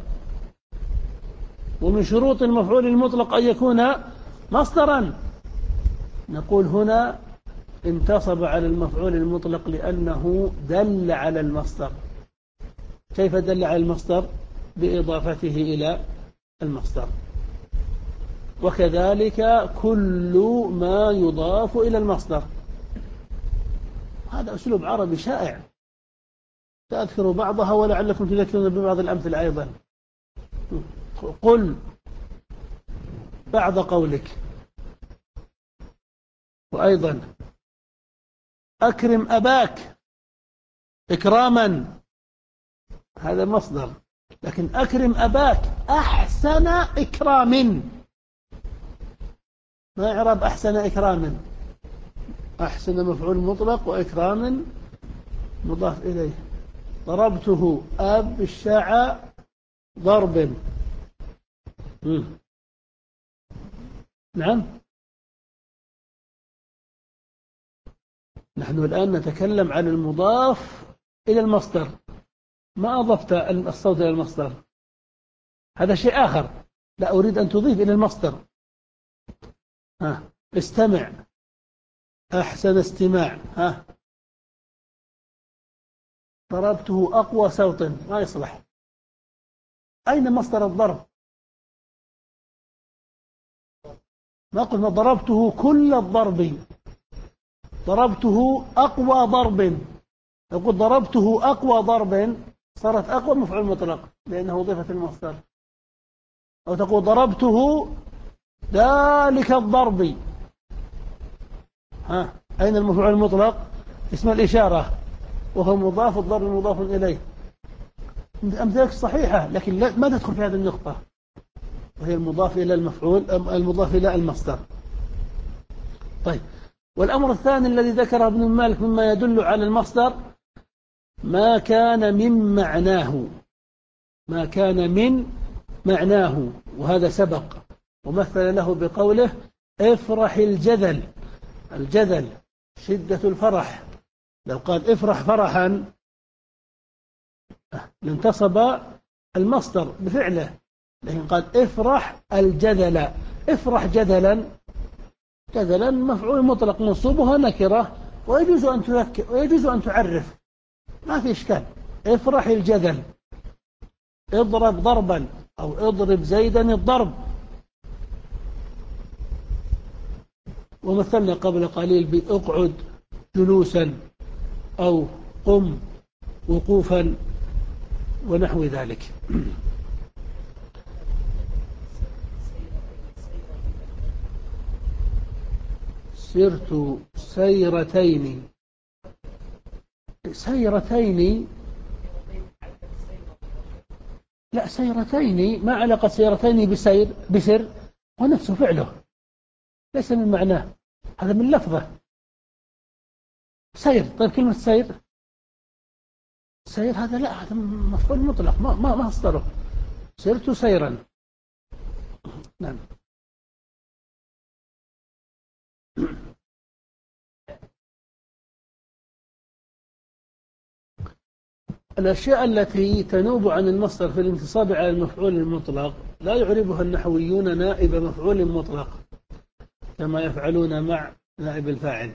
ومن شروط المفعول المطلق أن يكون مصدرا. نقول هنا انتصب على المفعول المطلق لأنه دل على المصدر. كيف دل على المصدر؟ بإضافته إلى المصدر. وكذلك كل ما يضاف إلى المصدر. هذا أسلوب عربي شائع، تأذكروا بعضها ولعلكم تذكرون ببعض الأمثلة أيضا. قل بعد قولك. وأيضا أكرم أباك إكراما، هذا مصدر، لكن أكرم أباك أحسن إكرام، ما إعراب أحسن إكراما؟ أحسن مفعول مطلق وإكراما مضاف إليه. ضربته أبشع ضرب. مم. نعم، نحن الآن نتكلم عن المضاف إلى المصدر، ما أضفت الصوت إلى المصدر، هذا شيء آخر. لا، أريد أن تضيف إلى المصدر. ها، استمع أحسن استماع. ها، ضربته أقوى صوت، ما يصلح. أين مصدر الضرب؟ ما قلنا ضربته كل الضرب، ضربته أقوى ضرب. يقول ضربته أقوى ضرب، صارت أقوى مفعول مطلق لأنه ضيفة المصدر. أو تقول ضربته ذلك الضرب. ها، أين المفعول المطلق؟ اسم الإشارة وهو مضاف، الضرب مضاف إليه. أمثلة صحيحة، لكن ما تدخل في هذه النقطة، وهي المضاف إلى المفعول، المضاف إلى المصدر. طيب، والأمر الثاني الذي ذكره ابن مالك مما يدل على المصدر ما كان من معناه، ما كان من معناه، وهذا سبق ومثل له بقوله افرح الجذل. الجذل شدة الفرح، لو قال افرح فرحا لانتصب المصدر بفعله، لكن قال افرح الجذل. افرح جذلا، جذلا مفعول مطلق منصوبها نكرة، ويجوز أن تذكر ويجوز أن تعرف، ما في إشكال. افرح الجذل، اضرب ضربا أو اضرب زيدا الضرب. ومثلنا قبل قليل بأقعد جلوسا أو قم وقوفا ونحو ذلك. سرت سيرتين. سيرتين، لا، سيرتين ما علاقة سيرتين بسير بسر، ونفسه فعله ليس من معناه، هذا من لفظه سير. طيب كلمة سير، سير هذا لا، هذا مفعول مطلق، ما ما ما أصدره. سرت سيرا. نعم. الأشياء التي تنوب عن المصدر في الانتصاب على المفعول المطلق لا يعربها النحويون نائب مفعول مطلق كما يفعلون مع نائب الفاعل،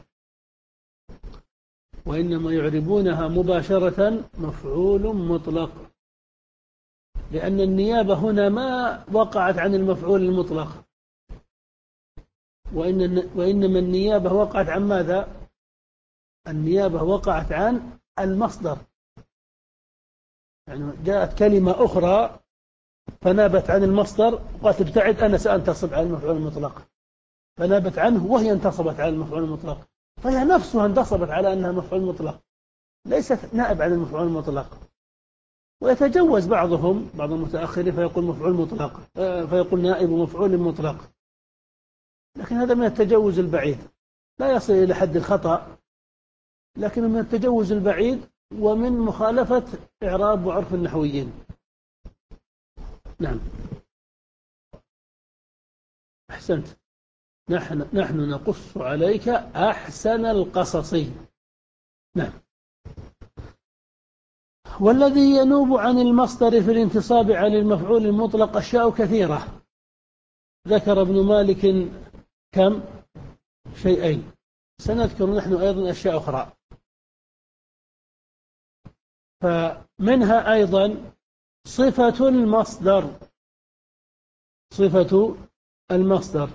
وإنما يعربونها مباشرة مفعول مطلق، لأن النيابة هنا ما وقعت عن المفعول المطلق، وإن وإنما النيابة وقعت عن ماذا؟ النيابة وقعت عن المصدر، يعني جاءت كلمة أخرى فنابت عن المصدر وقالت ابتعد أنا سأنتصب على المفعول المطلق، فنابت عنه وهي انتصبت على المفعول المطلق، فهي نفسها انتصبت على أنها مفعول مطلق، ليست نائب عن المفعول المطلق. ويتجوز بعضهم بعض المتأخرين فيقول مفعول مطلق فيقول نائب مفعول مطلق، لكن هذا من التجوز البعيد، لا يصل إلى حد الخطأ، لكن من التجوز البعيد ومن مخالفة إعراب وعرف النحويين. نعم أحسنت. نحن, نحن نقص عليك أحسن القصص. نعم. والذي ينوب عن المصدر في الانتصاب على المفعول المطلق أشياء كثيرة، ذكر ابن مالك كم شيئين، سنذكر نحن أيضا أشياء أخرى. فمنها أيضا صفة المصدر، صفة المصدر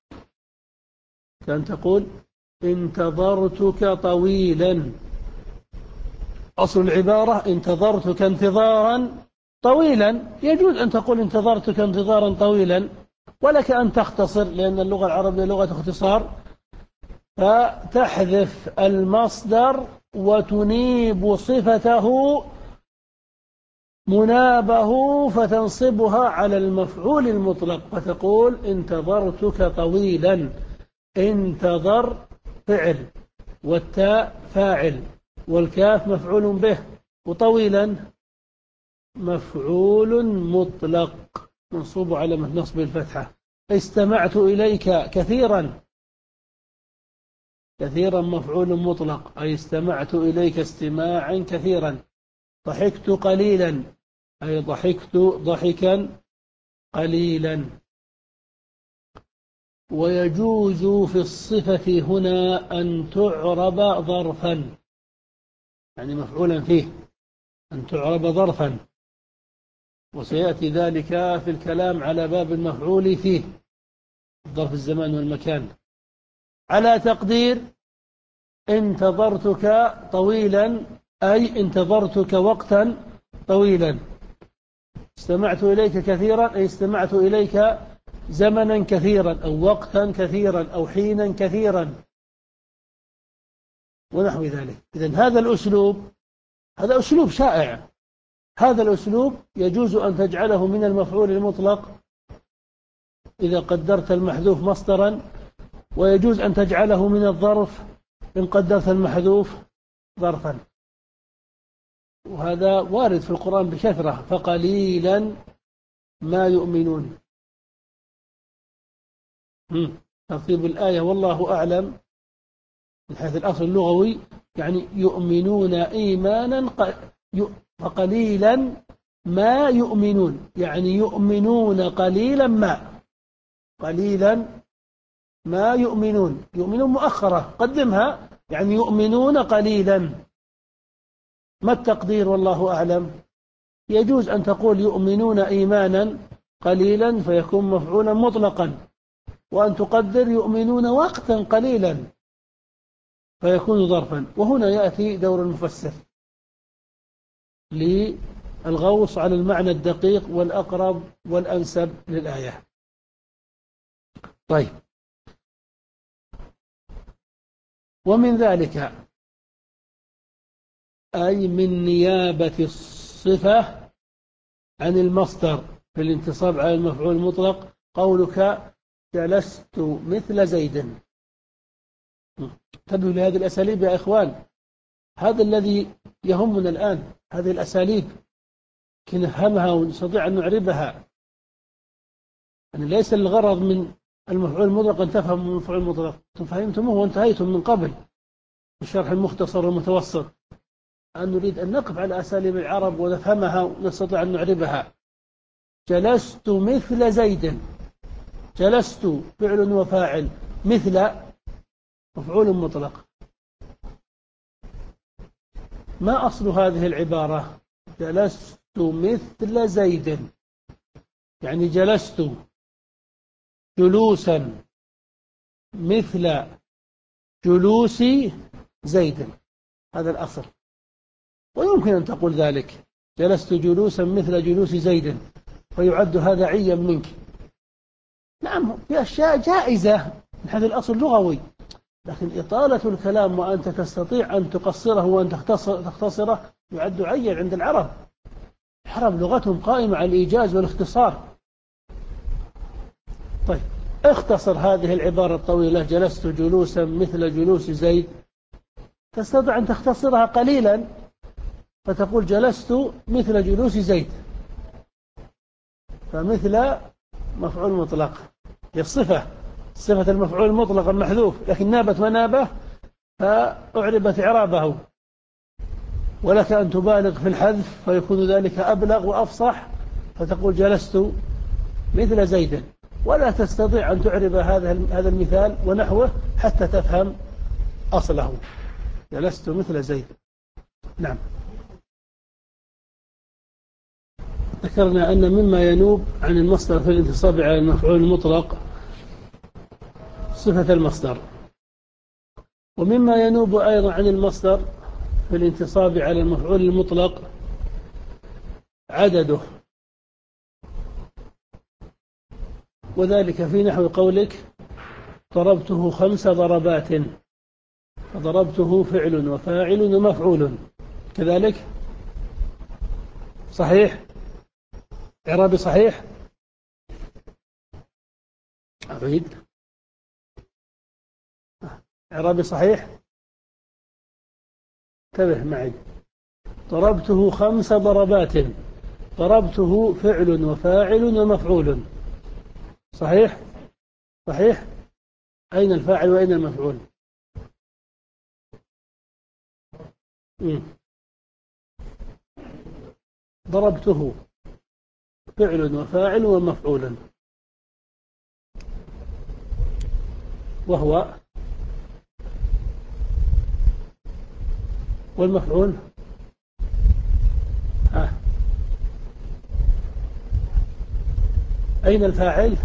كان تقول انتظرتك طويلا، أصل العبارة انتظرتك انتظارا طويلا، يجوز أن تقول انتظرتك انتظارا طويلا، ولك أن تختصر لأن اللغة العربية لغة اختصار، فتحذف المصدر وتنيب صفته منابه فتنصبها على المفعول المطلق، فتقول انتظرتك طويلا. انتظر فعل والتاء فاعل والكاف مفعول به، وطويلا مفعول مطلق منصوب على نصب الفتحة. استمعت إليك كثيرا، كثيرا مفعول مطلق أي استمعت إليك استماعا كثيرا. ضحكت قليلا أي ضحكت ضحكا قليلا. ويجوز في الصفة هنا أن تعرب ظرفا، يعني مفعولا فيه، أن تعرب ظرفا، وسيأتي ذلك في الكلام على باب المفعول فيه، ظرف الزمان والمكان، على تقدير انتظرتك طويلا أي انتظرتك وقتا طويلا. استمعت إليك كثيرا أي استمعت إليك زمنا كثيرا أو وقتا كثيرا أو حينا كثيرا ونحو ذلك. إذن هذا الأسلوب هذا أسلوب شائع، هذا الأسلوب يجوز أن تجعله من المفعول المطلق إذا قدرت المحذوف مصدرا، ويجوز أن تجعله من الظرف إن قدرت المحذوف ظرفا، وهذا وارد في القرآن بكثرة. فقليلا ما يؤمنون، ترتيب الآية والله أعلم من حيث الأصل اللغوي، يعني يؤمنون إيمانا فقليلا ما يؤمنون، يعني يؤمنون قليلا ما، قليلا ما يؤمنون، يؤمنون مؤخرة قدمها، يعني يؤمنون قليلا. ما التقدير والله أعلم؟ يجوز أن تقول يؤمنون إيمانا قليلا فيكون مفعولا مطلقا، وأن تقدر يؤمنون وقتا قليلا فيكون ظرفا. وهنا يأتي دور المفسر للغوص على المعنى الدقيق والأقرب والأنسب للآية. طيب، ومن ذلك أي من نيابة الصفة عن المصدر في الانتصاب على المفعول المطلق قولك جلست مثل زيد. انتبهوا لهذه الأساليب يا إخوان، هذا الذي يهمنا الآن، هذه الأساليب كي نفهمها ونستطيع أن نعربها. يعني ليس الغرض من المفعول المطلق أن تفهم المفعول المطلق، فهمتموه وانتهيتم من قبل بالشرح المختصر والمتوسط. أن نريد أن نقف على أساليب العرب ونفهمها ونستطيع أن نعربها. جلست مثل زيد، جلست فعل وفاعل، مثل مفعول مطلق. ما أصل هذه العبارة؟ جلست مثل زيد، يعني جلست جلوسا مثل جلوس زيد، هذا الأصل. ويمكن أن تقول ذلك، جلست جلوسا مثل جلوس زيد، فيعد هذا عيا منك. نعم، في أشياء جائزة من حيث الأصل اللغوي، لكن إطالة الكلام وأنت تستطيع أن تقصره وأن تختصره يعد عيا عند العرب. العرب لغتهم قائمة على الإيجاز والاختصار. طيب، اختصر هذه العبارة الطويلة، جلست جلوسا مثل جلوس زيد، تستطيع أن تختصرها قليلا فتقول جلست مثل جلوس زيد. فمثل مفعول مطلق، هي الصفة، صفة المفعول المطلق المحذوف، لكن نابت منابه فأعربت إعرابه. ولك أن تبالغ في الحذف فيكون ذلك أبلغ وأفصح، فتقول جلست مثل زيد، ولا تستطيع أن تعرب هذا هذا المثال ونحوه حتى تفهم أصله. جلست مثل زيد. نعم. ذكرنا أن مما ينوب عن المصدر في الانتصاب على المفعول المطلق صفة المصدر، ومما ينوب أيضا عن المصدر في الانتصاب على المفعول المطلق عدده، وذلك في نحو قولك ضربته خمس ضربات، فضربته فعل وفاعل ومفعول كذلك. صحيح؟ إعرابي صحيح؟ أعيد. إعرابي صحيح؟ انتبه معي. ضربته خمس ضربات، ضربته فعل وفاعل ومفعول. صحيح؟ صحيح؟ أين الفاعل وأين المفعول؟ مم. ضربته فعل وفاعل ومفعول، وهو والمفعول آه. أين الفاعل؟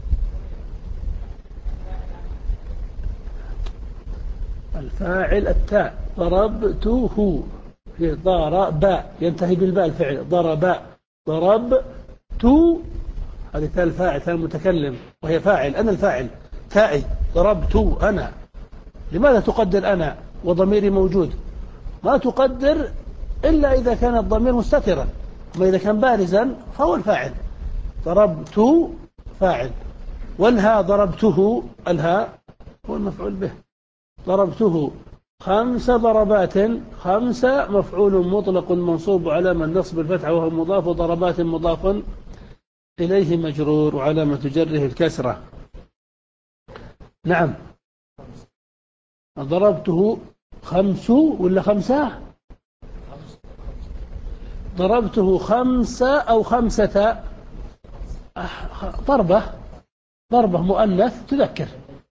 الفاعل التاء، ضربته، في ضرب ينتهي بالباء الفعل، ضرب ضربت، هذه تاء الفاعل، تاء المتكلم، وهي فاعل، أنا الفاعل تائي، ضربت أنا. لماذا تقدر أنا وضميري موجود؟ ما تقدر إلا إذا كان الضمير مستترا، أما إذا كان بارزا فهو الفاعل. ضربت فاعل، والها ضربته، الها هو المفعول به. ضربته خمس ضربات، خمسة مفعول مطلق منصوب علامة النصب الفتحة وهو مضاف، وضربات مضاف إليه مجرور وعلامة جره الكسرة. نعم. ضربته خمس ولا خمسة؟ ضربته خمسة أو خمسة، ضربة، ضربة مؤنث تذكر.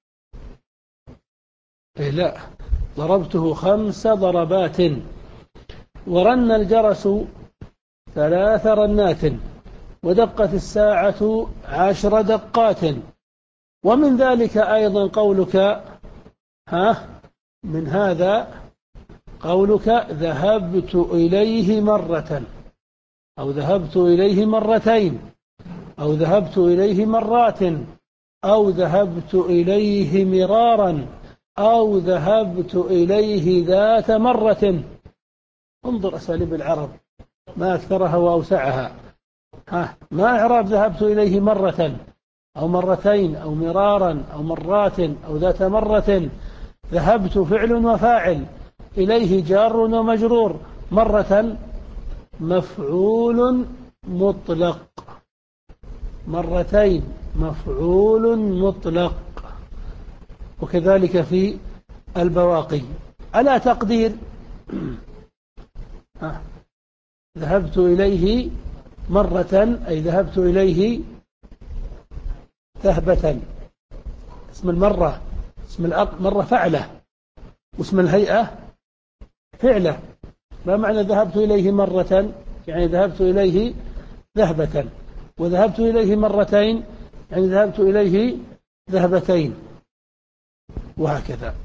إيه لا، ضربته خمس ضربات، ورن الجرس ثلاث رنات، ودقت الساعة عشر دقات. ومن ذلك أيضا قولك، ها من هذا قولك ذهبت إليه مرة، أو ذهبت إليه مرتين، أو ذهبت إليه مرات، أو ذهبت إليه مرارا، أو ذهبت إليه ذات مرة. انظر أساليب العرب ما أكثرها وأوسعها. ها، ما إعراب ذهبت إليه مرة أو مرتين أو مرارا أو مرات أو ذات مرة؟ ذهبت فعل وفاعل، إليه جار ومجرور، مرة مفعول مطلق، مرتين مفعول مطلق. وكذلك في البواقي، على تقدير آه. ذهبت إليه مرة، أي ذهبت إليه ذهبة. اسم المرة اسم الأق... مرة فعلة، واسم الهيئة فعلة. ما معنى ذهبت إليه مرة؟ يعني ذهبت إليه ذهبة. وذهبت إليه مرتين يعني ذهبت إليه ذهبتين، وهكذا.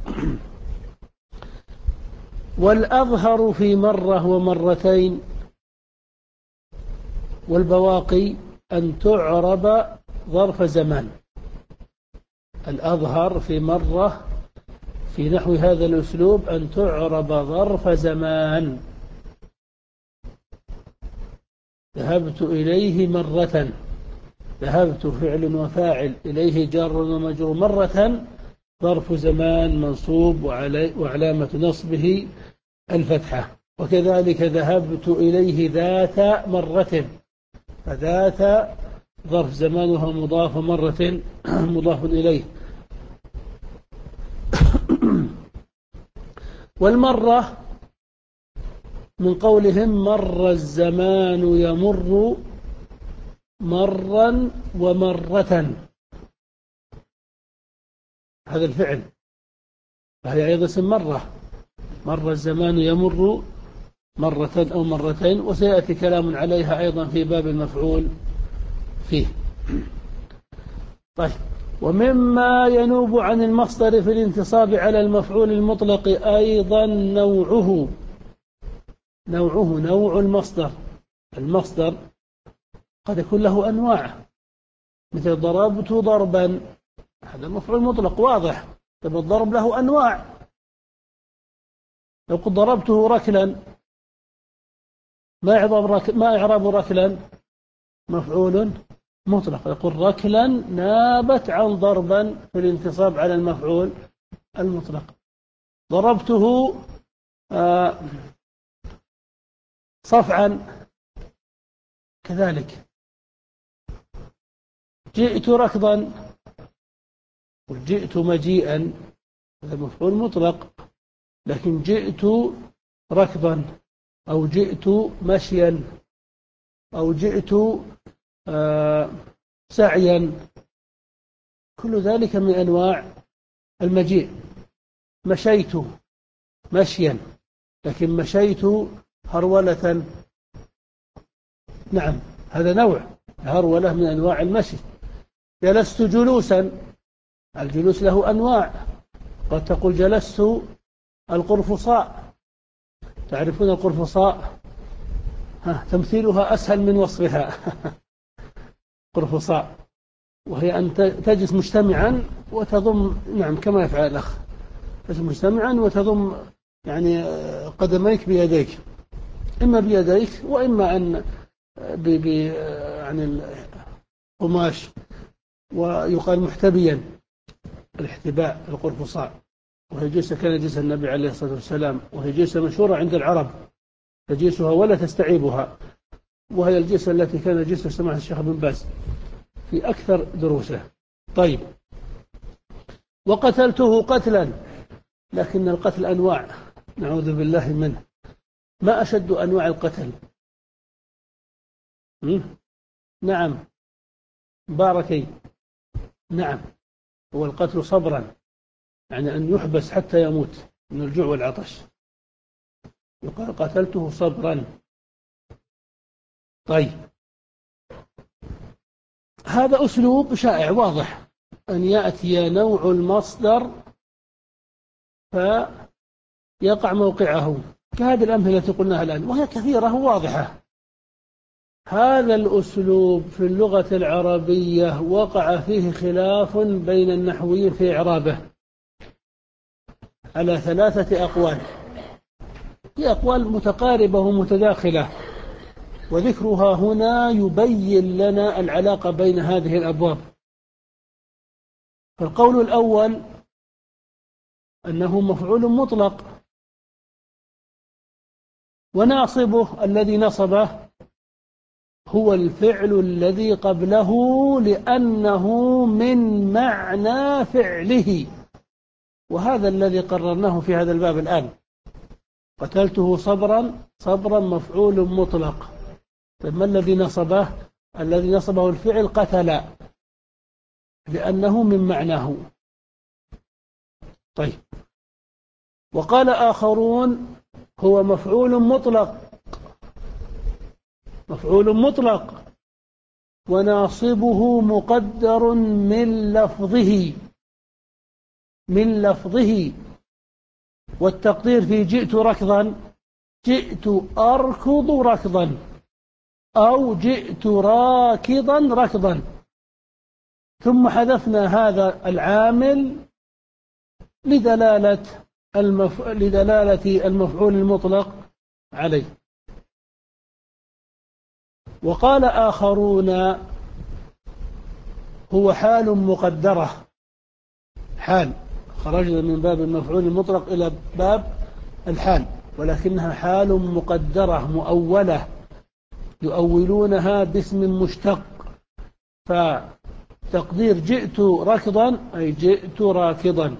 والأظهر في مرة ومرتين والبواقي أن تعرب ظرف زمان. الأظهر في مرة في نحو هذا الأسلوب أن تعرب ظرف زمان. ذهبت إليه مرة، ذهبت فعل وفاعل، إليه جار ومجرور، مرة ظرف زمان منصوب وعلامة نصبه الفتحة. وكذلك ذهبت إليه ذات مرة، فذات ظرف زمانها مضاف، مرة مضاف إليه. والمرة من قولهم مر الزمان يمر مرا ومرة، هذا الفعل، فهي أيضا اسم مرة. مر الزمان يمر مرة أو مرتين، وسيأتي كلام عليها أيضا في باب المفعول فيه. طيب، ومما ينوب عن المصدر في الانتصاب على المفعول المطلق أيضا نوعه. نوعه نوع المصدر. المصدر قد يكون له أنواع، مثل ضربت ضربا، هذا مفعول مطلق واضح. طيب الضرب له أنواع، لو قلت ضربته ركلا، ما إعراب رك... ما إعراب ركلا؟ مفعول مطلق. يقول ركلا نابت عن ضربا في الانتصاب على المفعول المطلق. ضربته آه صفعا كذلك. جئت ركضا وجئت مجيئا، هذا مفعول مطلق. لكن جئت ركضا أو جئت مشيا أو جئت آه سعيا، كل ذلك من أنواع المجيء. مشيت مشيا، لكن مشيت هرولة، نعم هذا نوع. هرولة من أنواع المشي. جلست جلوسا، الجلوس له أنواع. قد تقول جلست القرفصاء، تعرفون القرفصاء؟ ها تمثيلها أسهل من وصفها. قرفصاء، وهي أن تجلس مجتمعا وتضم، نعم كما يفعل الأخ، تجلس مجتمعا وتضم يعني قدميك بيديك، إما بيديك وإما أن ب يعني القماش، ويقال محتبيا، الاحتباء القرفصاء. وهي جلسة كان جلسة النبي عليه الصلاة والسلام، وهي جلسة مشهورة عند العرب، تجلسها ولا تستعيبها، وهي الجلسة التي كان جلسة سماحة الشيخ ابن باز في أكثر دروسه. طيب، وقتلته قتلا، لكن القتل أنواع، نعوذ بالله منه. ما أشد أنواع القتل؟ نعم باركي، نعم هو القتل صبرا، يعني أن يحبس حتى يموت من الجوع والعطش، يقال قتلته صبرا. طيب، هذا أسلوب شائع واضح، أن يأتي نوع المصدر فيقع موقعه، كهذه الأمثلة التي قلناها الآن، وهي كثيرة واضحة. هذا الأسلوب في اللغة العربية وقع فيه خلاف بين النحويين في إعرابه على ثلاثة أقوال، هي أقوال متقاربة ومتداخلة، وذكرها هنا يبين لنا العلاقة بين هذه الأبواب. فالقول الأول أنه مفعول مطلق، وناصبه الذي نصبه هو الفعل الذي قبله، لأنه من معنى فعله، وهذا الذي قررناه في هذا الباب الآن. قتلته صبرا، صبرا مفعول مطلق. طيب ما الذي نصبه؟ الذي نصبه الفعل قتل، لأنه من معناه. طيب، وقال آخرون هو مفعول مطلق، مفعول مطلق وناصبه مقدر من لفظه، من لفظه، والتقدير في جئت ركضا، جئت أركض ركضا، أو جئت راكضا ركضا، ثم حذفنا هذا العامل لدلالة المف... لدلالة المفعول المطلق عليه. وقال آخرون هو حال مقدرة، حال، خرجنا من باب المفعول المطلق إلى باب الحال، ولكنها حال مقدرة مؤولة، يؤولونها باسم مشتق، فتقدير جئت ركضا أي جئت راكضا،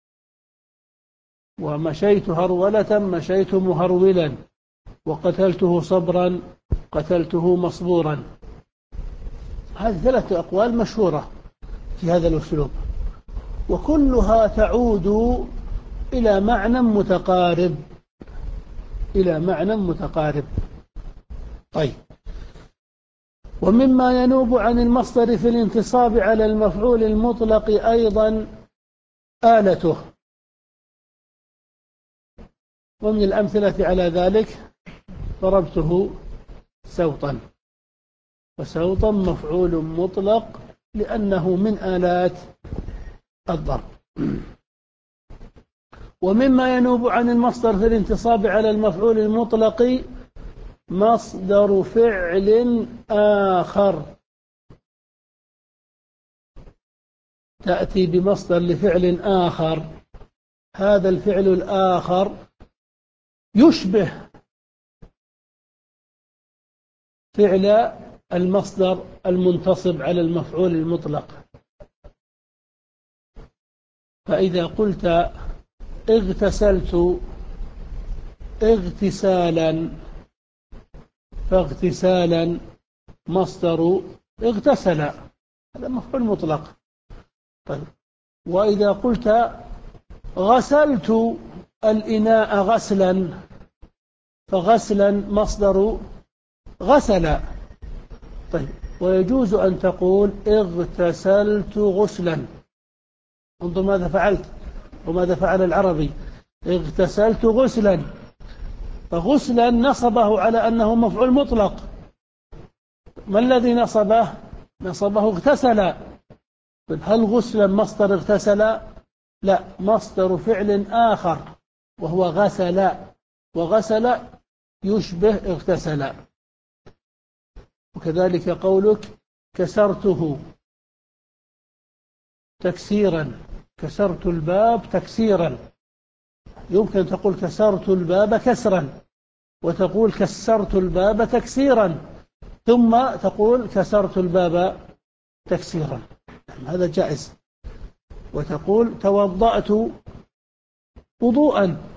ومشيت هرولة مشيت مهرولا، وقتلته صبرا قتلته مصبورا. هذه ثلاثة أقوال مشهورة في هذا الأسلوب، وكلها تعود إلى معنى متقارب، إلى معنى متقارب. طيب، ومما ينوب عن المصدر في الانتصاب على المفعول المطلق أيضا آلته. ومن الأمثلة على ذلك ضربته سوطا، وسوطا مفعول مطلق لأنه من آلات الضرب. ومما ينوب عن المصدر في الانتصاب على المفعول المطلق مصدر فعل آخر، تأتي بمصدر لفعل آخر، هذا الفعل الآخر يشبه فعل المصدر المنتصب على المفعول المطلق. فإذا قلت اغتسلت اغتسالا، فاغتسالا مصدر اغتسل، هذا مفعول مطلق. طيب، وإذا قلت غسلت الإناء غسلا، فغسلا مصدر غسل. طيب، ويجوز أن تقول اغتسلت غسلا، انظر ماذا فعلت وماذا فعل العربي، اغتسلت غسلا، فغسلا نصبه على أنه مفعول مطلق. ما الذي نصبه؟ نصبه اغتسل. هل غسلا مصدر اغتسل؟ لا، مصدر فعل آخر وهو غسل، وغسل يشبه اغتسل. وكذلك قولك كسرته تكسيرا، كسرت الباب تكسيرا، يمكن أن تقول كسرت الباب كسرا، وتقول كسرت الباب تكسيرا، ثم تقول كسرت الباب تكسيرا، هذا جائز. وتقول توضأت وضوءا،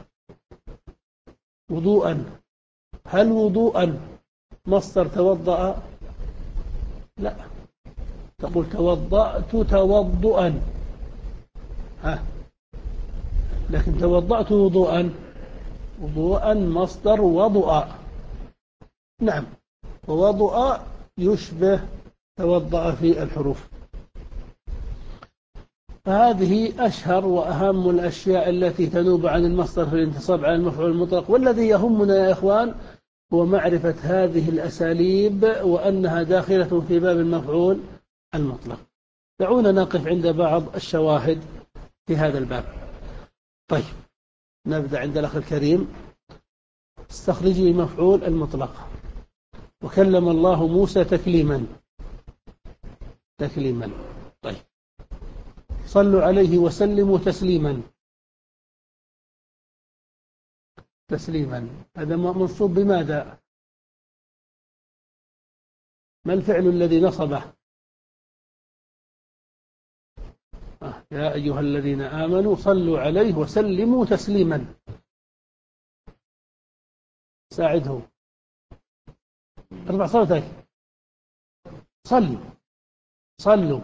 وضوءا، هل وضوءا مصدر توضأ؟ لا، تقول توضأت توضؤا، ها، لكن توضأت وضوءا، وضوءا مصدر وضوء، نعم، ووضوء يشبه توضأ في الحروف. فهذه أشهر وأهم الأشياء التي تنوب عن المصدر في الانتصاب على المفعول المطلق. والذي يهمنا يا إخوان هو معرفة هذه الأساليب وأنها داخلة في باب المفعول المطلق. دعونا نقف عند بعض الشواهد في هذا الباب. طيب، نبدأ عند الأخ الكريم. استخرجي مفعول المطلق. وكلم الله موسى تكليما، تكليما. طيب، صلوا عليه وسلموا تسليما، تسليما، هذا منصوب بماذا؟ ما الفعل الذي نصبه؟ آه. يا أيها الذين آمنوا صلوا عليه وسلموا تسليما. ساعده. ارفع صوتك. صلوا صلوا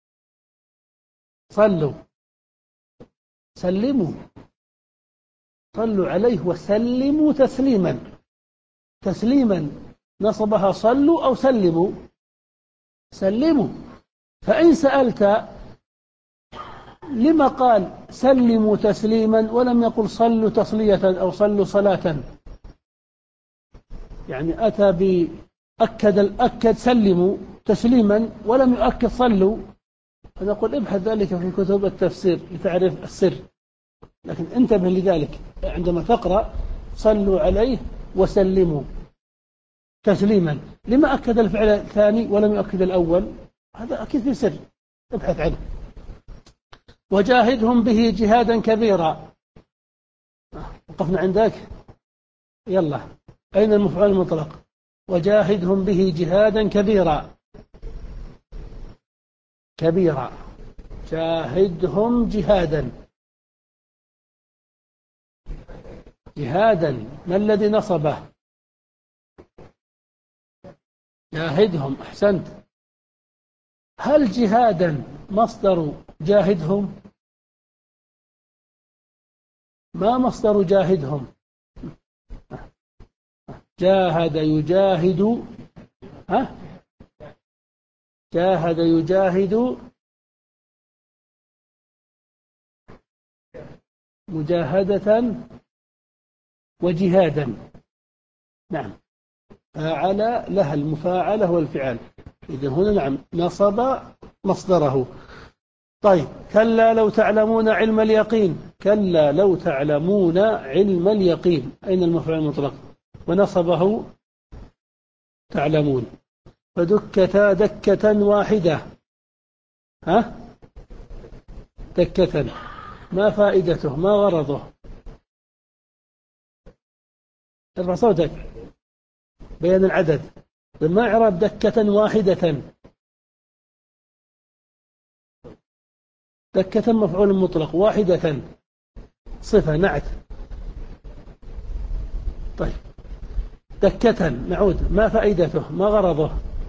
صلوا. سلموا. صلوا عليه وسلموا تسليما. تسليما نصبها صلوا أو سلموا. سلموا. فإن سألت لما قال سلموا تسليما ولم يقل صلوا تصلية أو صلوا صلاة؟ يعني أتى بأكد الأكد سلموا تسليما ولم يؤكد صلوا. فنقول ابحث ذلك في كتب التفسير لتعرف السر. لكن انتبه لذلك عندما تقرأ صلوا عليه وسلموا تسليما. لما أكد الفعل الثاني ولم يؤكد الأول؟ هذا أكيد في سر، ابحث عنه. وجاهدهم به جهادا كبيرا. وقفنا عندك. يلا، أين المفعول المطلق؟ وجاهدهم به جهادا كبيرا. كبيرا. جاهدهم جهادا. جهادا ما الذي نصبه؟ جاهدهم. أحسنت. هل جهادا مصدر جاهدهم؟ ما مصدر جاهدهم؟ جاهد يجاهد. ها؟ جاهد يجاهد مجاهدة وجهادا. نعم، فاعل لها المفاعلة والفعال. إذن هنا نعم نصب مصدره. طيب، كلا لو تعلمون علم اليقين. كلا لو تعلمون علم اليقين. أين المفعول المطلق؟ ونصبه تعلمون. فدكتا دكة واحدة. ها؟ دكة ما فائدته؟ ما غرضه؟ ارفع صوتك. بيان العدد. ما إعراب دكة واحدة؟ دكة مفعول مطلق، واحدة صفة نعت. طيب، دكة نعود، ما فائدته؟ ما غرضه؟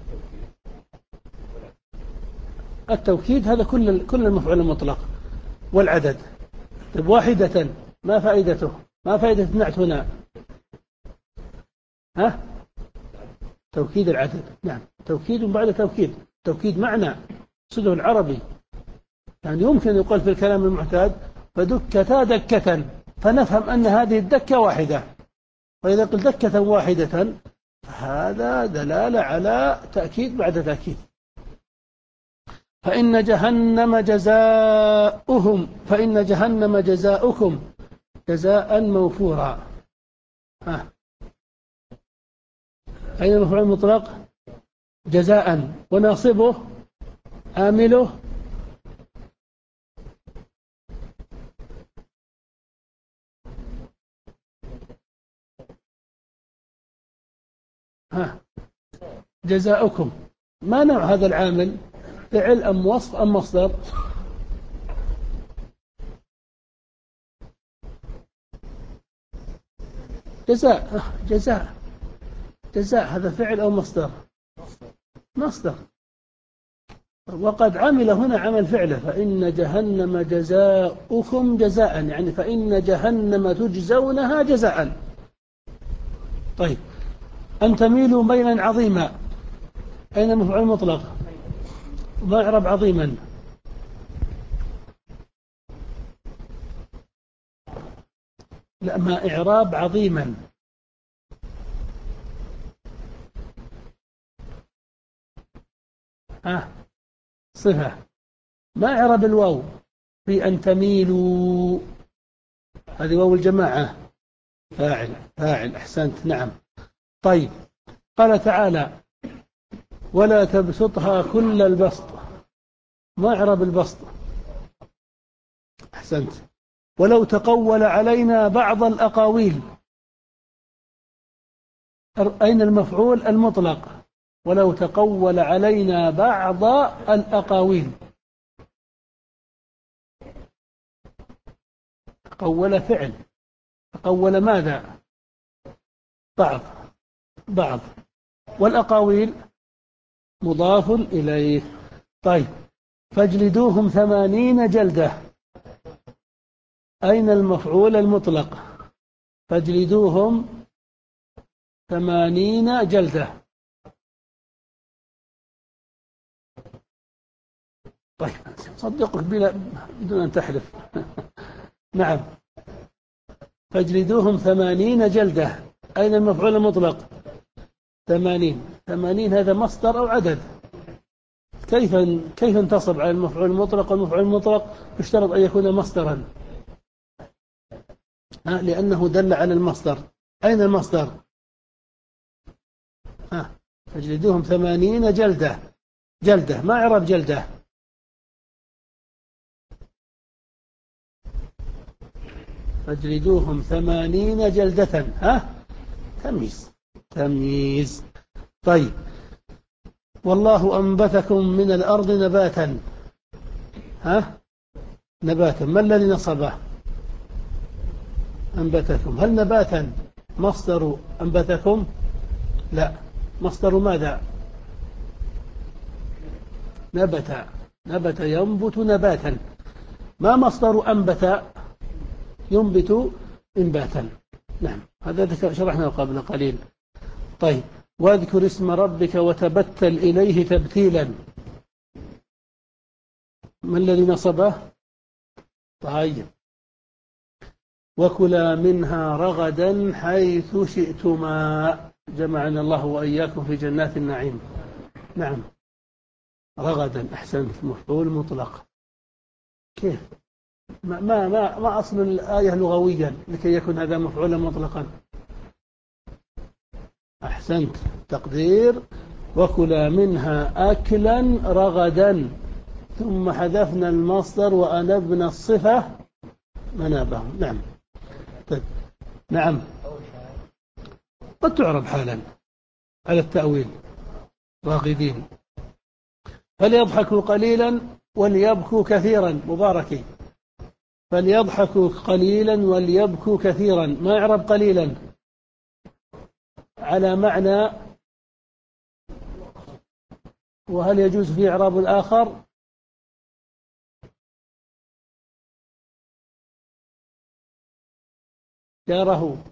التوكيد. هذا كل كل المفعول المطلق والعدد. طيب، واحدة ما فائدته؟ ما فائدة نعت هنا؟ ها؟ توكيد العدد. نعم، توكيد بعد توكيد. توكيد معنى صدق العربي، يعني يمكن يقال في الكلام المعتاد فدكتا دكة، فنفهم أن هذه الدكة واحدة. وإذا قلت دكة واحدة هذا دلالة على تأكيد بعد تأكيد. فإن جهنم جزاؤهم فإن جهنم جزاؤكم جزاء موفورا. ها. أين المفعول المطلق؟ جزاء. وناصبه عامله ها جزاؤكم. ما نوع هذا العامل؟ فعل أم وصف أم مصدر؟ جزاء. جزاء جزاء هذا فعل أو مصدر؟ مصدر. وقد عمل هنا عمل فعله. فإن جهنم جزاؤكم جزاء، يعني فإن جهنم تجزونها جزاء. طيب، أن تميلوا ميلا عظيما. أين المفعول المطلق؟ ما إعراب عظيما؟ لا، ما إعراب عظيما؟ ها، صفة. ما إعراب الواو في أن تميلوا؟ هذه واو الجماعة. فاعل. فاعل. أحسنت. نعم. طيب، قال تعالى ولا تبسطها كل البسط. ما إعراب البسط؟ أحسنت. ولو تقول علينا بعض الأقاويل. أين المفعول المطلق؟ ولو تقول علينا بعض الأقاويل. تقول فعل. تقول ماذا؟ بعض بعض، والأقاويل مضاف إليه. طيب، فاجلدوهم ثمانين جلدة، أين المفعول المطلق؟ فاجلدوهم ثمانين جلدة. طيب، صدقك بلا بدون أن تحلف. نعم، فاجلدوهم ثمانين جلدة، أين المفعول المطلق؟ ثمانين. ثمانين هذا مصدر أو عدد؟ كيف كيف انتصب على المفعول المطلق؟ والمفعول المطلق يشترط أن يكون مصدرا، ها، لأنه دل على المصدر. أين المصدر؟ ها، فاجلدوهم ثمانين جلدة. جلدة ما إعراب جلدة؟ فاجلدوهم ثمانين جلدة، ها، تمييز تمييز. طيب، والله أنبتكم من الأرض نباتا، ها، نباتا، ما الذي نصبه؟ أنبتكم. هل نباتا مصدر أنبتكم؟ لا، مصدر ماذا؟ نبت. نبت ينبت نباتا. ما مصدر أنبت؟ ينبت إنباتا. نعم، هذا شرحنا قبل قليل. طيب، واذكر اسم ربك وتبتل إليه تبتيلا، ما الذي نصبه؟ طيب، وكلا منها رغدا حيث شئتما، جمعنا الله وإياكم في جنات النعيم. نعم، رغدا، أحسنت، مفعول مطلق. كيف؟ ما ما ما, ما أصل الآية لغويا لكي يكون هذا مفعولا مطلقا؟ أحسنت، تقدير وكلا منها أكلا رغدا، ثم حذفنا المصدر وأنبنا الصفة منابه. نعم. طيب. نعم، قد تعرب حالا على التأويل، راغدين. فليضحكوا قليلا وليبكوا كثيرا، مباركي. فليضحكوا قليلا وليبكوا كثيرا، ما يعرب قليلا؟ على معنى، وهل يجوز فيه إعراب الآخر؟ جاره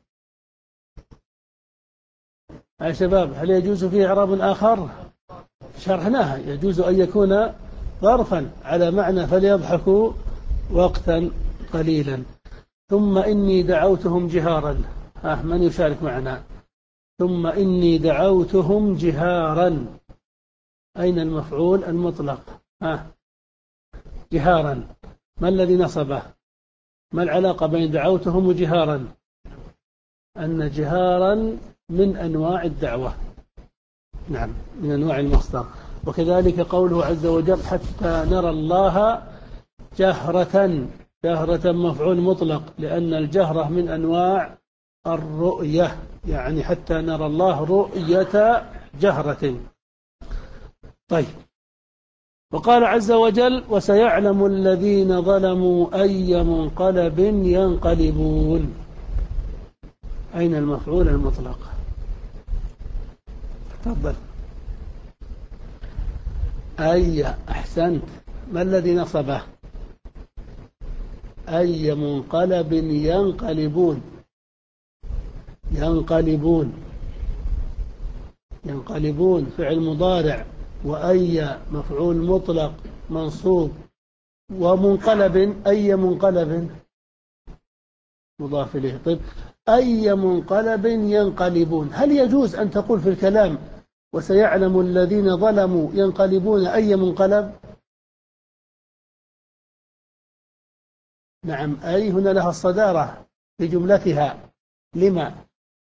يا شباب، هل يجوز فيه إعراب آخر؟ شرحناها، يجوز أن يكون ظرفا على معنى فليضحكوا وقتا قليلا. ثم إني دعوتهم جهارا، ها، من يشارك معنا؟ ثم إني دعوتهم جهارا، أين المفعول المطلق؟ ها، جهارا، ما الذي نصبه؟ ما العلاقة بين دعوتهم وجهارا؟ أن جهارا من أنواع الدعوة. نعم، من أنواع المصدر. وكذلك قوله عز وجل حتى نرى الله جهرة، جهرة مفعول مطلق، لأن الجهرة من أنواع الرؤية، يعني حتى نرى الله رؤية جهرة. طيب، وقال عز وجل وسيعلم الذين ظلموا أي منقلب ينقلبون، أين المفعول المطلق؟ تفضل. أي، أحسنت، ما الذي نصبه؟ أي منقلب ينقلبون. ينقلبون، ينقلبون فعل مضارع، وأي مفعول مطلق منصوب، ومنقلب، أي منقلب مضاف إليه. طيب، أي منقلب ينقلبون، هل يجوز أن تقول في الكلام وسيعلم الذين ظلموا ينقلبون أي منقلب؟ نعم، أي هنا لها الصدارة في جملتها. لما؟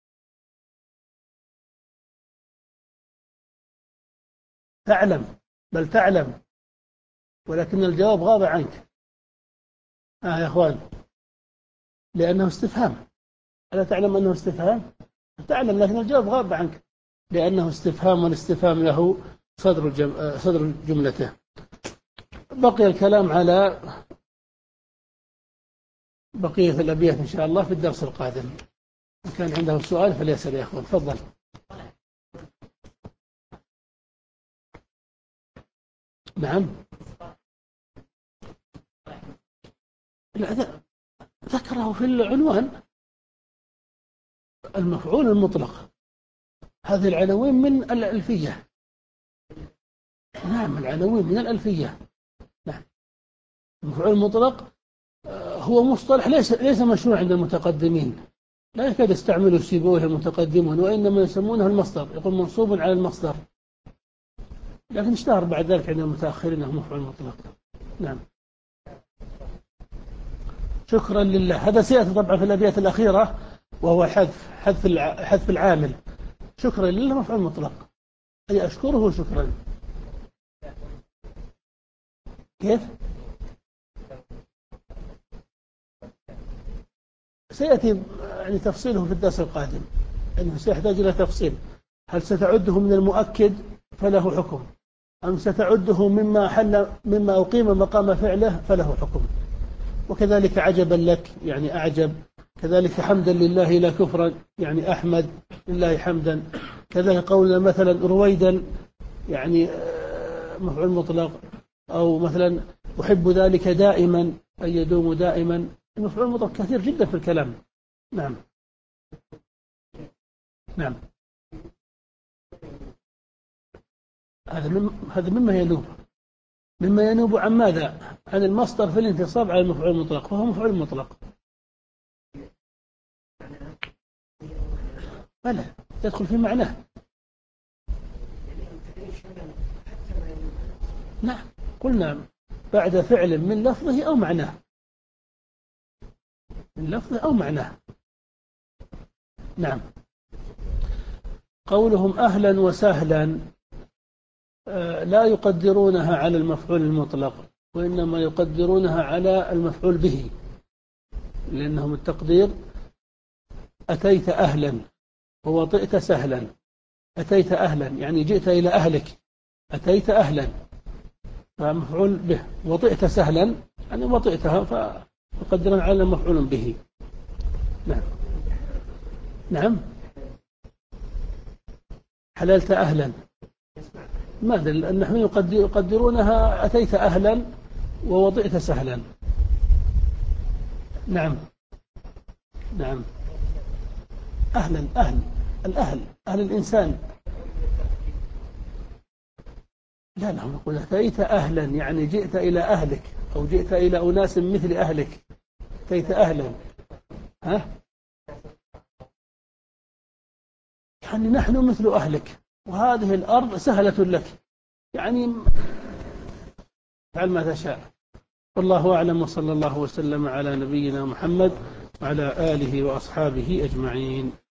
تعلم، بل تعلم، ولكن الجواب غاب عنك. آه يا أخوان، لأنه استفهام. ألا تعلم أنه استفهام؟ تعلم، لكن الجواب غاب عنك لأنه استفهام، والاستفهام له صدر الجم... صدر جملته. بقي الكلام على بقية الأبيات إن شاء الله في الدرس القادم. إن كان عنده سؤال فليسأل يا أخوان. تفضل. نعم. لا، ذكره في العنوان المفعول المطلق. هذه العناوين من الألفية. نعم، العناوين من الألفية. نعم. المفعول المطلق هو مصطلح ليس ليس مشروع عند المتقدمين، لا يكاد يستعمله السيبويه المتقدمون، وإنما يسمونه المصدر، يقول منصوب على المصدر، لكن اشتهر بعد ذلك عند المتأخرين أنه مفعول مطلق. نعم. شكرا لله. هذا سيأتي طبعا في الأبيات الأخيرة، وهو حذف حذف حذف العامل. شكرا لله مفعول مطلق، أي أشكره شكرا. كيف؟ سيأتي يعني تفصيله في الدرس القادم، أنه سيحتاج إلى تفصيل. هل ستعده من المؤكد فله حكم، أم ستعده مما حل مما أقيم مقام فعله فله حكم. وكذلك عجبا لك يعني أعجب، كذلك حمدا لله لا كفرا يعني أحمد لله حمدا، كذلك قولنا مثلا رويدا يعني مفعول مطلق، أو مثلا أحب ذلك دائما أي يدوم دائما. المفعول مطلق كثير جدا في الكلام. نعم. نعم. هذا مم هذا مما ينوب مما ينوب عن ماذا؟ عن المصدر في الانتصاب على المفعول المطلق، فهو مفعول مطلق. بلى تدخل في معناه. نعم، قلنا بعد فعل من لفظه أو معناه، من لفظه أو معناه. نعم. قولهم أهلا وسهلا لا يقدرونها على المفعول المطلق، وإنما يقدرونها على المفعول به، لأنهم التقدير أتيت أهلا ووطئت سهلا. أتيت أهلا يعني جئت إلى أهلك، أتيت أهلا فمفعول به، وطئت سهلا يعني وطئتها فيقدرون على مفعول به. نعم. نعم. حللت أهلا ماذا؟ نحن يقدرونها أتيت أهلا ووضعت سهلا. نعم. نعم. أهلا أهل الأهل أهل الإنسان. لا لا، نقول أتيت أهلا يعني جئت إلى أهلك، أو جئت إلى أناس مثل أهلك. أتيت أهلا. ها؟ يعني نحن مثل أهلك، وهذه الأرض سهلة لك، يعني فعل ما تشاء. والله أعلم، وصلى الله وسلم على نبينا محمد وعلى آله وأصحابه أجمعين.